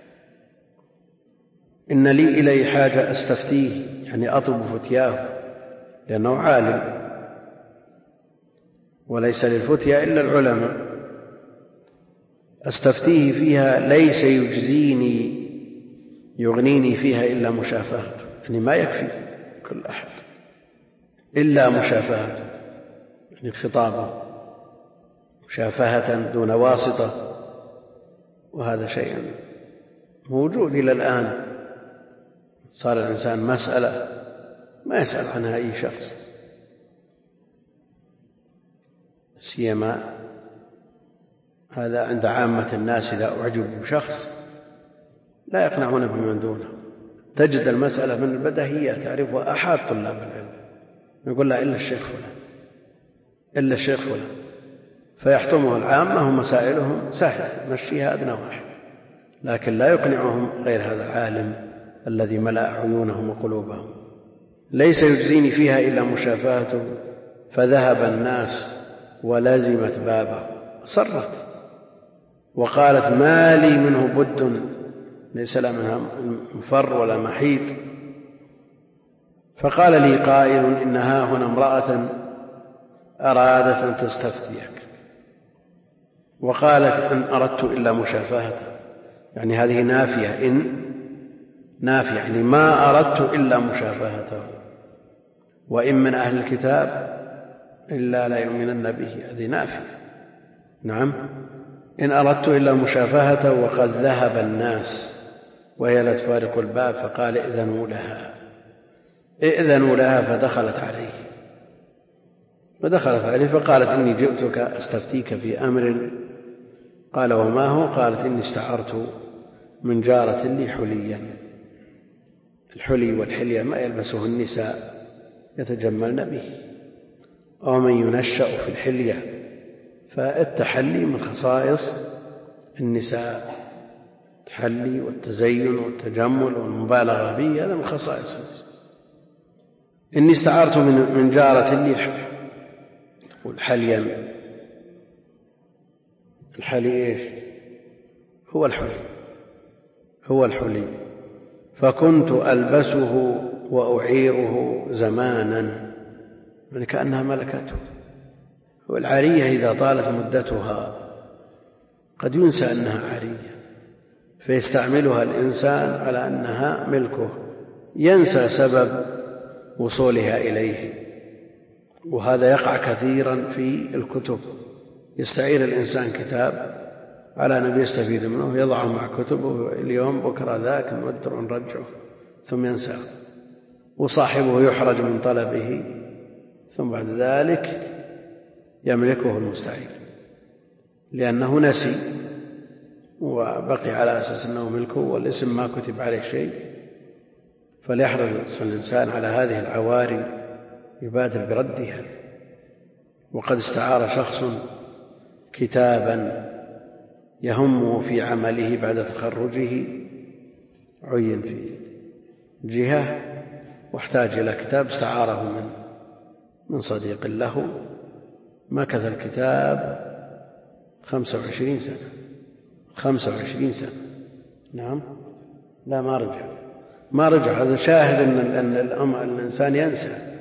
[SPEAKER 2] إن لي إليه حاجة أستفتيه، يعني أطلب فتياه، لأنه عالم وليس للفتيا إلا العلماء. أستفتيه فيها ليس يجزيني يغنيني فيها إلا مشافهته، يعني ما يكفي كل أحد إلا مشافهته، يعني خطابه مشافهة دون واسطة، وهذا شيء موجود إلى الآن. صار الإنسان مسألة ما يسأل عنها أي شخص، سيما هذا عند عامة الناس إذا أعجبوا بشخص لا يقنعون بمن دونه. تجد المسألة من البديهيات تعرفها أحد طلاب العلم، يقول لا إلا الشيخ فلان، إلا الشيخ فلان، فيحطمه العامة ومسائلهم سهلة مشيها أدنى واحد، لكن لا يقنعهم غير هذا العالم الذي ملأ عيونهم وقلوبهم. ليس يجزيني فيها إلا مشافهته، فذهب الناس ولزمت بابه، صرت وقالت ما لي منه بد، ليس لها منها مفر ولا محيط. فقال لي قائل إنها هنا امرأة أرادت أن تستفتيك، وقالت إن أردت إلا مشافهته، يعني هذه نافية، إن نافية يعني ما أردت إلا مشافهته، وإن من أهل الكتاب إلا لا يؤمنن به، هذه نافية. نعم، إن أردت إلا مشافهته وقد ذهب الناس وهي لا تفارق الباب، فقال ائذنوا لها، فدخلت عليه فقالت إني جئتك أستفتيك في أمر. قال وما هو؟ قالت إني استعرت من جارة لي حليا. الحلي والحلية ما يلبسه النساء يتجملن به، ومن ينشأ في الحلية، فالتحلي من خصائص النساء، التحلي والتزين والتجمل والمبالغة به هذا من خصائص النساء. إني استعرت من جارة لي حليا. الحلي إيش؟ هو الحلي، فكنت ألبسه وأعيره زمانا، يعني كأنها ملكته. والعارية إذا طالت مدتها قد ينسى أنها عارية، فيستعملها الإنسان على أنها ملكه، ينسى سبب وصولها إليه. وهذا يقع كثيرا في الكتب، يستعير الإنسان كتاب على أن يستفيد منه، يضعه مع كتبه، اليوم بكرة ذاك نودر ونرجعه ثم ينساه، وصاحبه يحرج من طلبه، ثم بعد ذلك يملكه المستعير لأنه نسي وبقي على أساس أنه ملكه والاسم ما كتب عليه شيء. فليحرص الإنسان على هذه العواري، يبادر بردها. وقد استعار شخص كتابا يهمه في عمله بعد تخرجه، عين في جهة واحتاج إلى كتاب، استعاره من صديق له، مكث الكتاب 25 سنة. 25 سنة. نعم، لا ما رجع. هذا شاهد أن الإنسان ينسى.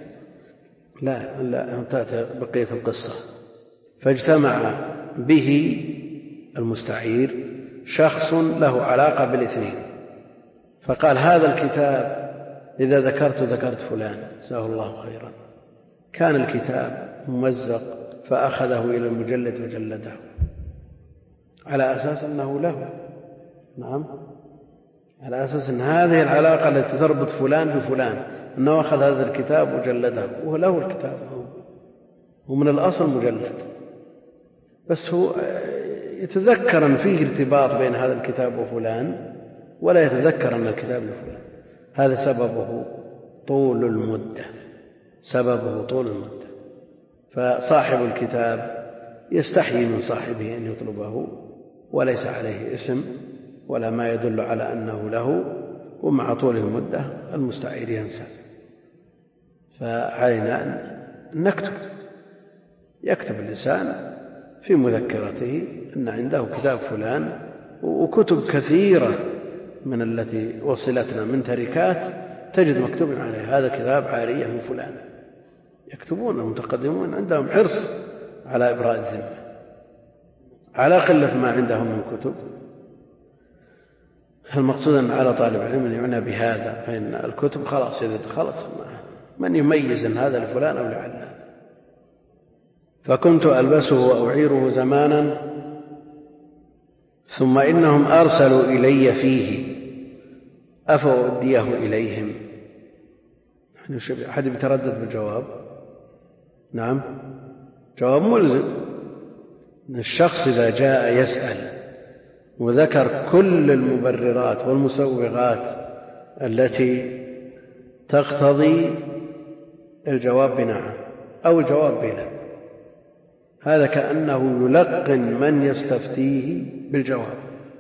[SPEAKER 2] لا انتهت بقية القصة. فاجتمع به المستعير شخص له علاقة بالاثنين، فقال هذا الكتاب إذا ذكرت فلان جزاه الله خيرا. كان الكتاب ممزق فأخذه إلى المجلد وجلده على أساس أنه له. نعم، على أساس أن هذه العلاقة التي تربط فلان بفلان، أنه أخذ هذا الكتاب وجلده، وهو له الكتاب، هو من الأصل مجلد، بس هو يتذكر أن فيه ارتباط بين هذا الكتاب وفلان، ولا يتذكر أن الكتاب لفلان. هذا سببه طول المدة. فصاحب الكتاب يستحيي من صاحبه أن يطلبه، وليس عليه اسم ولا ما يدل على أنه له، ومع طول المدة المستعير ينسى. فعلينا أن نكتب، يكتب اللسان في مذكرته أن عنده كتاب فلان، وكتب كثيرة من التي وصلتنا من تركات تجد مكتوب عليه هذا كتاب عارية من فلان. يكتبون المتقدمون عندهم حرص على إبراء الذمة على قلة ما عندهم من كتب. المقصود أن على طالب علم أن يعنى بهذا، فإن الكتب خلاص إذا خلص من يميز أن هذا لفلان أو لعلان. فكنت ألبسه وأعيره زمانا ثم إنهم أرسلوا إلي فيه أفأوديه إليهم. أحد يتردد بالجواب؟ نعم، جواب ملزم. الشخص إذا جاء يسأل وذكر كل المبررات والمسوغات التي تقتضي الجواب بنعم أو الجواب بلا، هذا كأنه يلقن من يستفتيه بالجواب،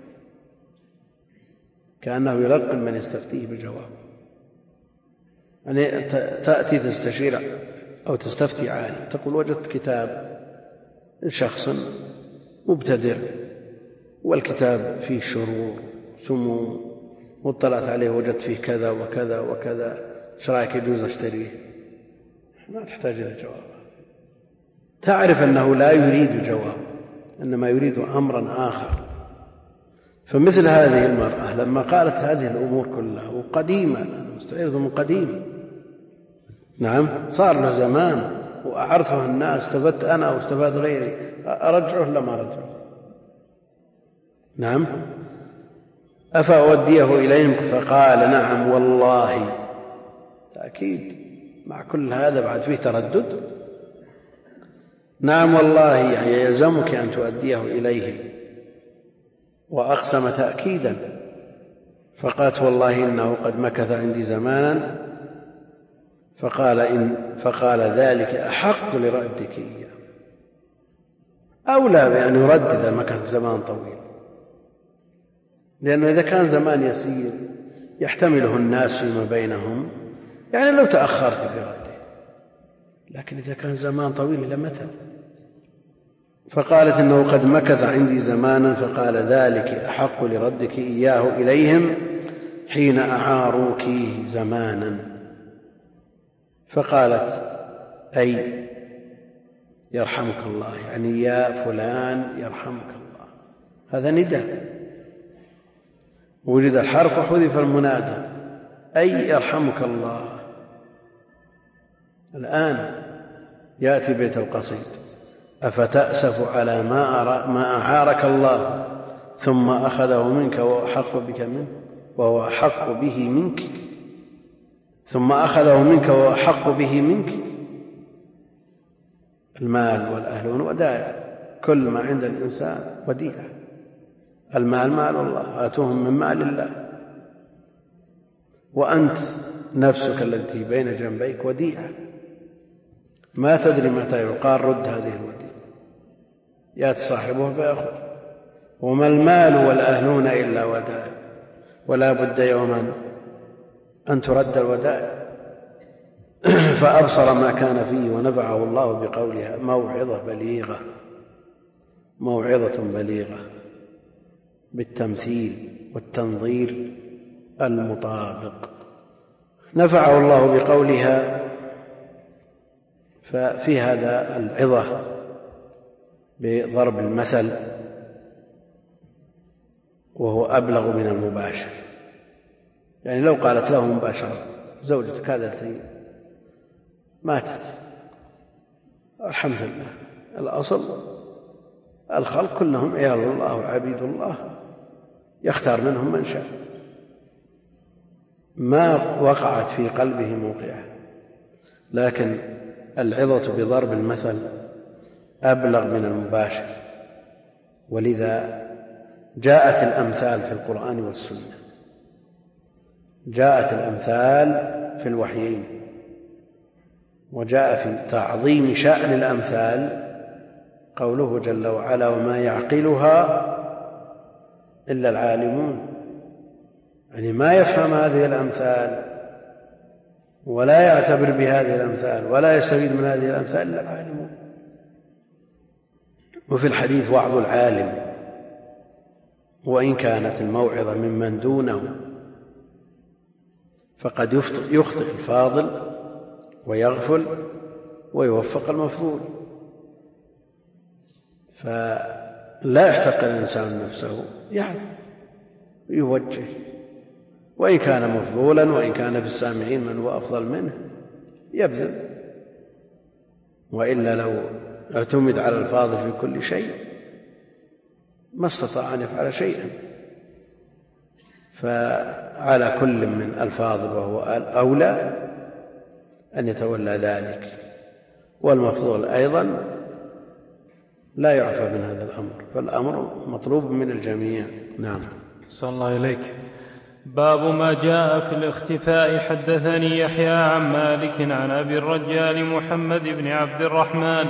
[SPEAKER 2] كأنه يلقن من يستفتيه بالجواب. يعني تأتي تستشير أو تستفتي عالم، تقول وجدت كتاب شخص مبتدع والكتاب فيه شرور سموم واطلعت عليه وجدت فيه كذا وكذا وكذا، ايش رايك يجوز اشتريه؟ ما تحتاج إلى جواب، تعرف أنه لا يريد جواب إنما يريد أمرا آخر. فمثل هذه المرأة لما قالت هذه الأمور كلها وقديمة، أنا مستعيرة من قديم، نعم صار له زمان وأعرفه الناس، استفدت أنا واستفاد غيري، أرجعه ولا ما أرجعه؟ نعم. أفأوديه إليهم؟ فقال نعم والله. تأكيد مع كل هذا بعد فيه تردد. نعم والله يعني يلزمك أن تؤديه إليهم، وأقسم تأكيدا. فقالت والله إنه قد مكث عندي زمانا. فقال ذلك أحق لردك إياه، أولى بأن يرد إذا مكث زمان طويل، لأنه إذا كان زمان يسير يحتمله الناس فيما بينهم، يعني لو تأخرت في رده، لكن إذا كان زمان طويل لمتى؟ فقالت إنه قد مكث عندي زمانا. فقال ذلك أحق لردك إياه إليهم حين أعاروك زمانا. فقالت أي يرحمك الله، يعني يا فلان يرحمك الله، هذا نداء، وجد الحرف وحذف المنادى، أي يرحمك الله. الآن يأتي بيت القصيد: أفتأسف على ما أعارك الله ثم أخذه منك وهو أحق بك منه وهو أحق به منك، ثم أخذه منك وهو أحق به منك. المال والأهلون ودائع، كل ما عند الإنسان وديعة. المال مال الله، آتوهم من مال الله، وأنت نفسك التي بين جنبيك وديعة، ما تدري متى يقال رد هذه الوديعة، يأتي صاحبه فيأخذ. وما المال والأهلون إلا ودائع، ولا بد يوما أن ترد الودائع. فأبصر ما كان فيه ونفعه الله بقولها: موعظة بليغة بالتمثيل والتنظير المطابق. نفعه الله بقولها، ففي هذا العظة بضرب المثل، وهو أبلغ من المباشر. يعني لو قالت له مباشرة: زوجتك هذا التي ماتت، الحمد لله، الأصل الخلق كلهم عيال الله وعبيد الله، يختار منهم من شاء، ما وقعت في قلبه موقعه. لكن العظة بضرب المثل أبلغ من المباشر، ولذا جاءت الأمثال في القرآن والسنة، جاءت الأمثال في الوحيين، وجاء في تعظيم شأن الأمثال قوله جل وعلا: وما يعقلها إلا العالمون. يعني ما يفهم هذه الأمثال ولا يعتبر بهذه الأمثال ولا يستفيد من هذه الأمثال إلا العالمون. وفي الحديث وعظ العالم، وإن كانت الموعظة ممن دونه فقد يخطئ الفاضل ويغفل ويوفق المفضول. فلا يحتقر الإنسان نفسه، يعني يوجه، وإن كان مفضولا وإن كان في السامعين من هو أفضل منه يبذل، وإلا لو اعتمد على الفاضل في كل شيء ما استطاع أن يفعل شيئا. فعلى كل من الفاضل وهو أولى أن يتولى ذلك، والمفضول أيضا لا يعفى من هذا الأمر، فالأمر مطلوب من الجميع. نعم.
[SPEAKER 3] صلى الله إليك. باب ما جاء في الاختفاء. حدثني يحيى عن مالك عن أبي الرجال محمد بن عبد الرحمن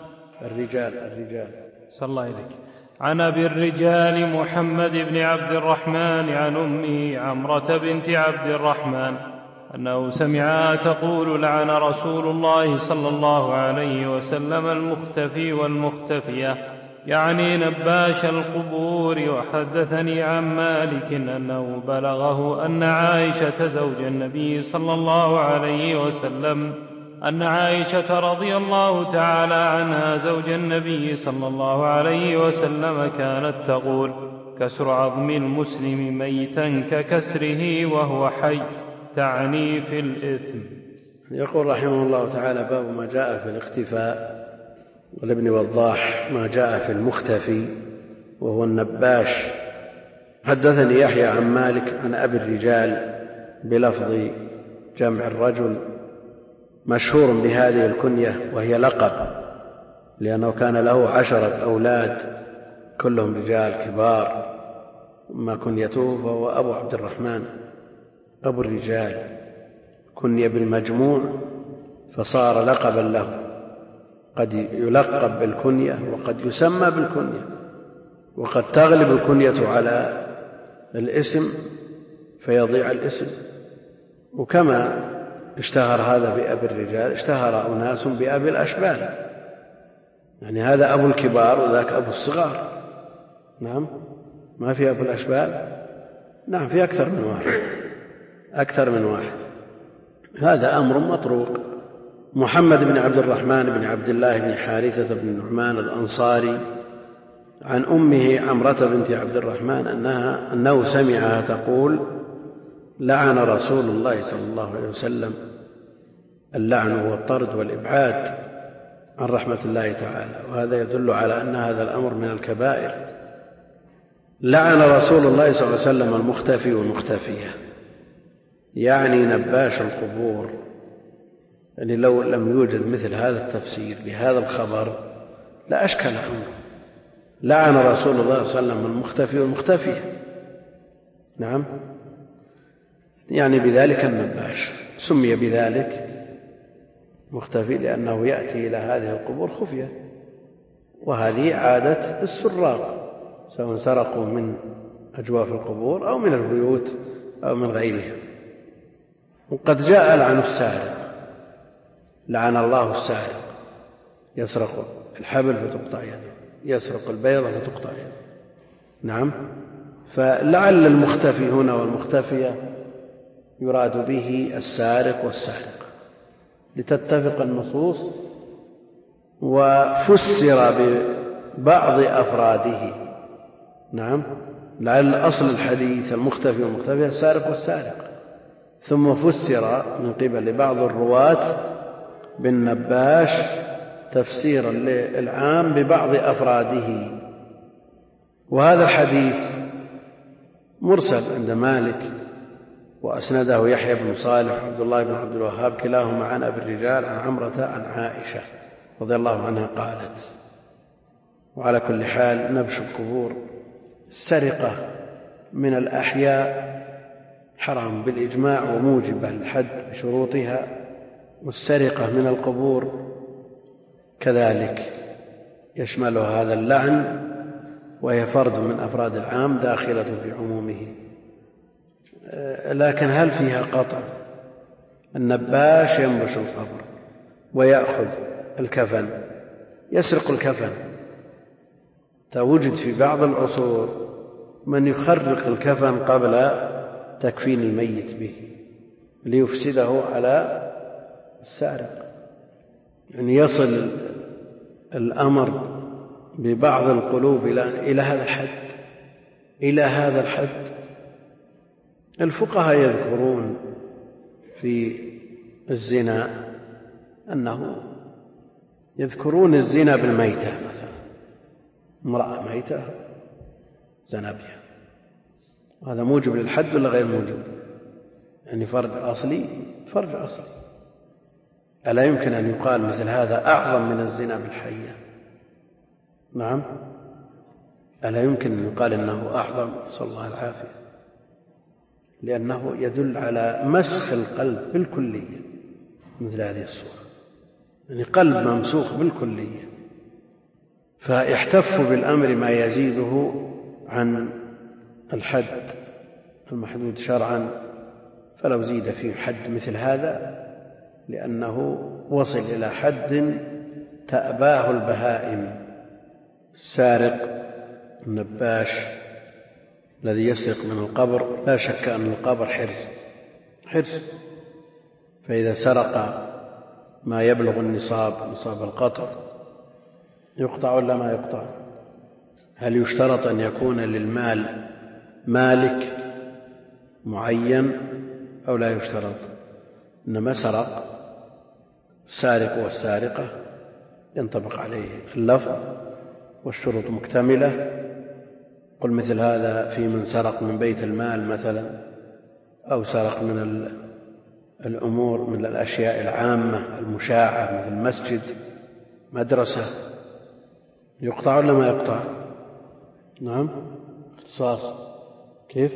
[SPEAKER 2] الرجال
[SPEAKER 3] صلى الله إليك. عن أبي الرجال محمد بن عبد الرحمن عن أمه عمرة بنت عبد الرحمن أنه سمعها تقول: لعن رسول الله صلى الله عليه وسلم المختفي والمختفية، يعني نباش القبور. وحدثني عن مالك أنه بلغه أن عائشة زوج النبي صلى الله عليه وسلم أن عائشة رضي الله تعالى عنها زوج النبي صلى الله عليه وسلم كانت تقول: كسر عظم المسلم ميتا ككسره وهو حي، تعني في الإثم.
[SPEAKER 2] يقول رحمه الله تعالى: باب ما جاء في الاختفاء. والابن وضاح ما جاء في المختفي وهو النباش. حدثني يحيى عن مالك عن أبي الرجال بلفظ جمع الرجل، مشهور بهذه الكنية وهي لقب، لأنه كان له 10 أولاد كلهم رجال كبار، ما كنيته فهو أبو عبد الرحمن أبو الرجال، كني بالمجموع فصار لقبا له، قد يلقب بالكنية وقد يسمى بالكنية، وقد تغلب الكنية على الاسم فيضيع الاسم. وكما اشتهر هذا بأبي الرجال اشتهر أناس بأبي الأشبال، يعني هذا أبو الكبار وذاك أبو الصغار. نعم، ما في أبو الأشبال؟ نعم، في أكثر من واحد. هذا أمر مطروق. محمد بن عبد الرحمن بن عبد الله بن حارثة بن النعمان الأنصاري عن أمه عمرة بنت عبد الرحمن أنه سمعها تقول: لعن رسول الله صلى الله عليه وسلم. اللعن هو الطرد والإبعاد عن رحمة الله تعالى، وهذا يدل على أن هذا الأمر من الكبائر. لعن رسول الله صلى الله عليه وسلم المختفي والمختفية، يعني نباش القبور. يعني لو لم يوجد مثل هذا التفسير لهذا الخبر لأشكل أمره. لعن رسول الله صلى الله عليه وسلم المختفي والمختفية، نعم، يعني بذلك النباش سمي بذلك مختفي لأنه يأتي إلى هذه القبور خفية، وهذه عادة السراق، سواء سرقوا من أجواف القبور أو من البيوت أو من غيرها. وقد جاء لعن السارق: لعن الله السارق، يسرق الحبل فتقطع يده، يسرق البيضة فتقطع يده. نعم، فلعل المختفي هنا والمختفية يراد به السارق والسارقة لتتفق النصوص، وفسر ببعض أفراده. نعم، لعل أصل الحديث المختفي والمختفية السارق والسارقة، ثم فسر من قبل بعض الرواة بالنباش تفسيرا للعام ببعض أفراده. وهذا الحديث مرسل عند مالك، وأسنده يحيى بن صالح وعبد الله بن عبد الوهاب كلاهما عن أبي الرجال عن عمرة عن عائشة رضي الله عنها قالت. وعلى كل حال نبش القبور، السرقة من الأحياء حرام بالإجماع وموجبة للحد بشروطها، والسرقة من القبور كذلك يشملها هذا اللعن، وهي فرد من أفراد العام داخلة في عمومه. لكن هل فيها قطع؟ النباش ينبش القبر ويأخذ الكفن، يسرق الكفن وجد في بعض العصور من يخرق الكفن قبل تكفين الميت به ليفسده على السارق. يعني يصل الأمر ببعض القلوب إلى هذا الحد. الفقهاء يذكرون في الزنا أنه يذكرون الزنا بالميتة، مثلا امرأة ميتة زنا بها، هذا موجب للحد ولا غير موجب؟ يعني فرج أصلي. ألا يمكن أن يقال مثل هذا أعظم من الزنا بالحية؟ نعم، ألا يمكن أن يقال إنه أعظم؟ صلى الله العافية، لأنه يدل على مسخ القلب بالكلية مثل هذه الصورة، يعني قلب ممسوخ بالكلية، فيحتف بالأمر ما يزيده عن الحد المحدود شرعا، فلو زيد فيه حد مثل هذا لأنه وصل إلى حد تأباه البهائم. السارق النباش الذي يسرق من القبر لا شك أن القبر حرز، فإذا سرق ما يبلغ نصاب القطع يقطع ولا ما يقطع؟ هل يشترط أن يكون للمال مالك معين أو لا يشترط؟ إنما سرق السارق والسارقة ينطبق عليه اللفظ والشروط مكتملة. قل مثل هذا في من سرق من بيت المال مثلا، أو سرق من الأمور من الأشياء العامة المشاعة مثل مسجد مدرسة، يقطع ولا ما يقطع؟ نعم، اختصاص. كيف؟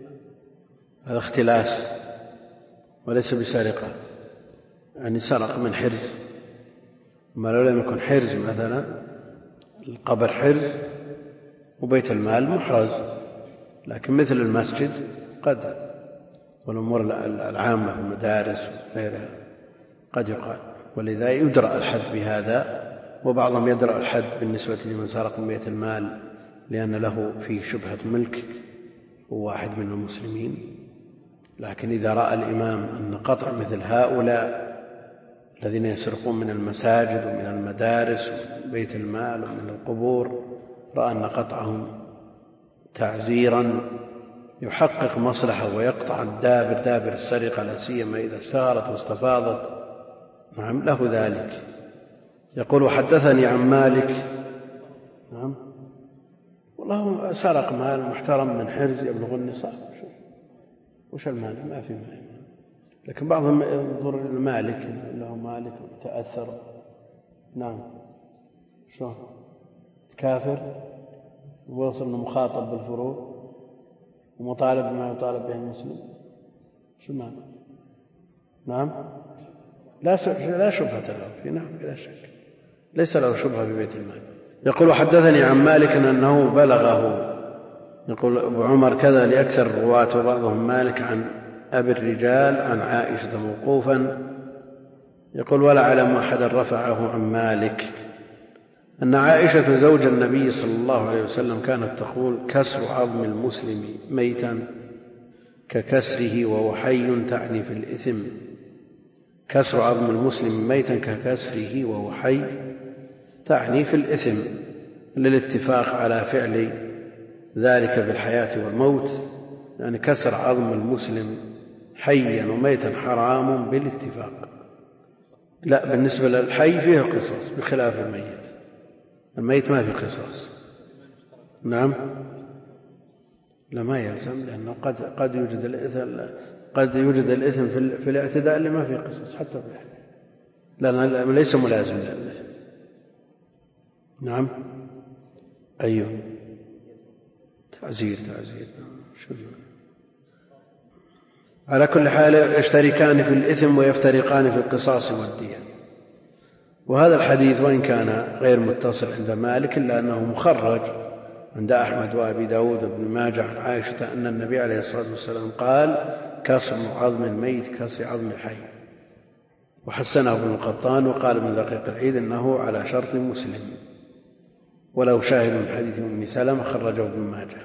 [SPEAKER 2] هذا اختلاس وليس بسرقة، يعني سرق من حرز. ما لو لم يكن حرز مثلا، القبر حرز وبيت المال محرز، لكن مثل المسجد قد والأمور العامة في المدارس وغيرها قد يقال، ولذا يدرأ الحد بهذا. وبعضهم يدرأ الحد بالنسبة لمن سرق من بيت المال لأن له فيه شبهة ملك وواحد من المسلمين. لكن إذا رأى الإمام أن قطع مثل هؤلاء الذين يسرقون من المساجد ومن المدارس ومن بيت المال ومن القبور، رأى أن قطعهم تعزيرا يحقق مصلحة ويقطع دابر السرقة، لا سيما إذا اشتهرت واستفاضت، نعم له ذلك. يقول وحدثني عن مالك. نعم، والله سرق مال محترم من حرز يبلغ النصاب، وش المال؟ ما في مال. لكن بعضهم ينظر المالك له مالك وتأثر. نعم، شلون كافر ووصل انه مخاطب بالفروع ومطالب بما يطالب به المسلم؟ شو المعنى؟ نعم، لا شبهة له في، نعم بلا شك ليس له شبهة في بيت المال. يقول وحدثني عن مالك أنه بلغه، يقول أبو عمر كذا لأكثر الرواة وبعضهم مالك عن أبي الرجال عن عائشة موقوفا. يقول ولا أعلم أحدا رفعه عن مالك أن عائشة زوج النبي صلى الله عليه وسلم كانت تقول كسر عظم المسلم ميتا ككسره وهو حي، تعني في الإثم. كسر عظم المسلم ميتا ككسره وهو حي تعني في الإثم، للاتفاق على فعل ذلك بالحياة والموت، يعني كسر عظم المسلم حيا وميتا حرام بالاتفاق. لا، بالنسبة للحي فيه قصاص بخلاف الميت ما في قصاص. نعم، لا ما يلزم، لأنه قد يوجد الإثم في الاعتداء اللي ما فيه قصاص حتى في الحي، لأنه ليس ملازم للإثم. نعم، أيوه، تعزير. على كل حال يشتركان في الإثم ويفترقان في القصاص والدية. وهذا الحديث وإن كان غير متصل عند مالك إلا أنه مخرج عند أحمد وأبي داود وابن ماجه عن عائشة أن النبي عليه الصلاة والسلام قال كسر عظم الميت كسر عظم الحي، وحسنه ابن القطان وقال ابن دقيق العيد إنه على شرط مسلم. ولو شاهد من حديث أم سلمة خرجه ابن ماجه.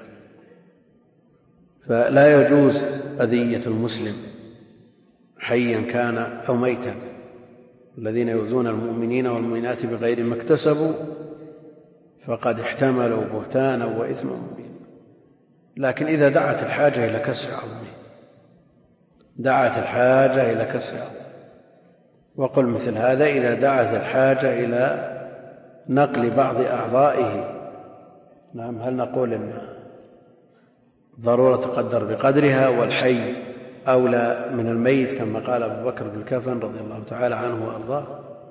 [SPEAKER 2] فلا يجوز أذية المسلم حيا كان أو ميتا. الذين يؤذون المؤمنين والمؤمنات بغير ما اكتسبوا فقد احتملوا بهتانا وإثما مبينا. لكن إذا دعت الحاجة إلى كسر عظمه، دعت الحاجة إلى كسر عظمه، وقل مثل هذا إذا دعت الحاجة إلى نقل بعض أعضائه. نعم، هل نقول إن ضرورة تقدر بقدرها والحي أولى من الميت كما قال أبو بكر بالكفن رضي الله تعالى عنه وأرضاه؟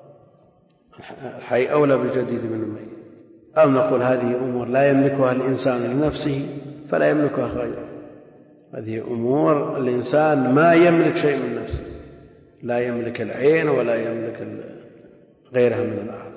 [SPEAKER 2] الحي أولى بالجديد من الميت. أو نقول هذه أمور لا يملكها الإنسان لنفسه فلا يملكها غيره. هذه أمور الإنسان ما يملك شيء من نفسه، لا يملك العين ولا يملك غيرها من الأعضاء.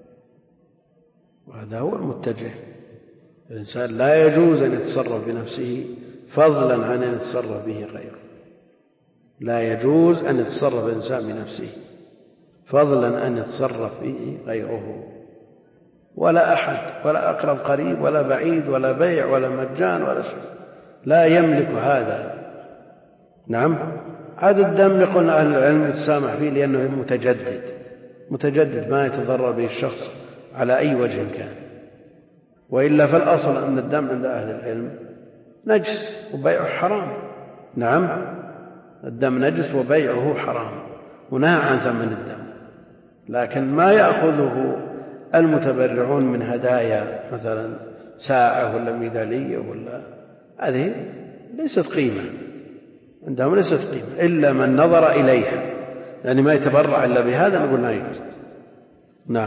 [SPEAKER 2] وهذا هو المتجه. الإنسان لا يجوز أن يتصرف بنفسه فضلا عن أن يتصرف به غيره. لا يجوز أن يتصرف الإنسان بنفسه فضلا أن يتصرف به غيره، ولا أحد، ولا أقرب قريب ولا بعيد ولا بيع ولا مجان ولا شيء، لا يملك هذا. نعم، هذا الدم يقول أهل العلم يتسامح فيه لأنه متجدد ما يتضرر به الشخص على أي وجه كان. وإلا فالأصل أن الدم عند أهل العلم نجس وبيعه حرام. نعم، الدم نجس وبيعه حرام ونهى عن ثمن الدم. لكن ما يأخذه المتبرعون من هدايا مثلا ساعة ولا ميدالية ولا، هذه ليست قيمة عندهم، ليست قيمة إلا من نظر إليها، لأن ما يتبرع إلا بهذا نقول لا يجوز. نعم،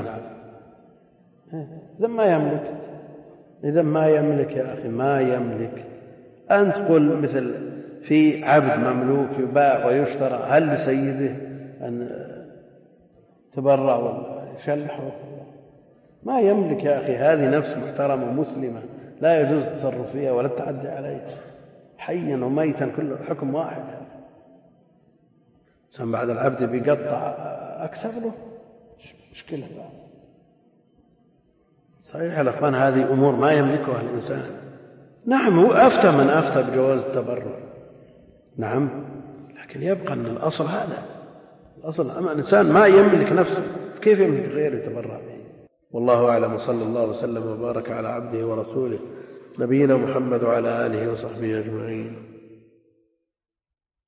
[SPEAKER 2] إذا ما يملك يا أخي، ما يملك. أنت قل مثل في عبد مملوك يباع ويشترى، هل لسيده أن تبرع ولا يشلحه؟ ما يملك يا أخي. هذه نفس محترمة مسلمة لا يجوز التصرف فيها ولا التعدي عليها، حيا وميتا كل الحكم واحد. ثم بعد العبد بيقطع أكسب له مشكلة. صحيح الأخوان، هذه أمور ما يملكها الإنسان. نعم، هو أفتى من أفتى بجواز التبرع، نعم، لكن يبقى أن الأصل هذا، الأصل أما الإنسان ما يملك نفسه كيف يملك غيره يتبرع به؟ والله أعلم، وصلى الله وسلم وبارك على عبده ورسوله نبينا محمد وعلى آله وصحبه أجمعين.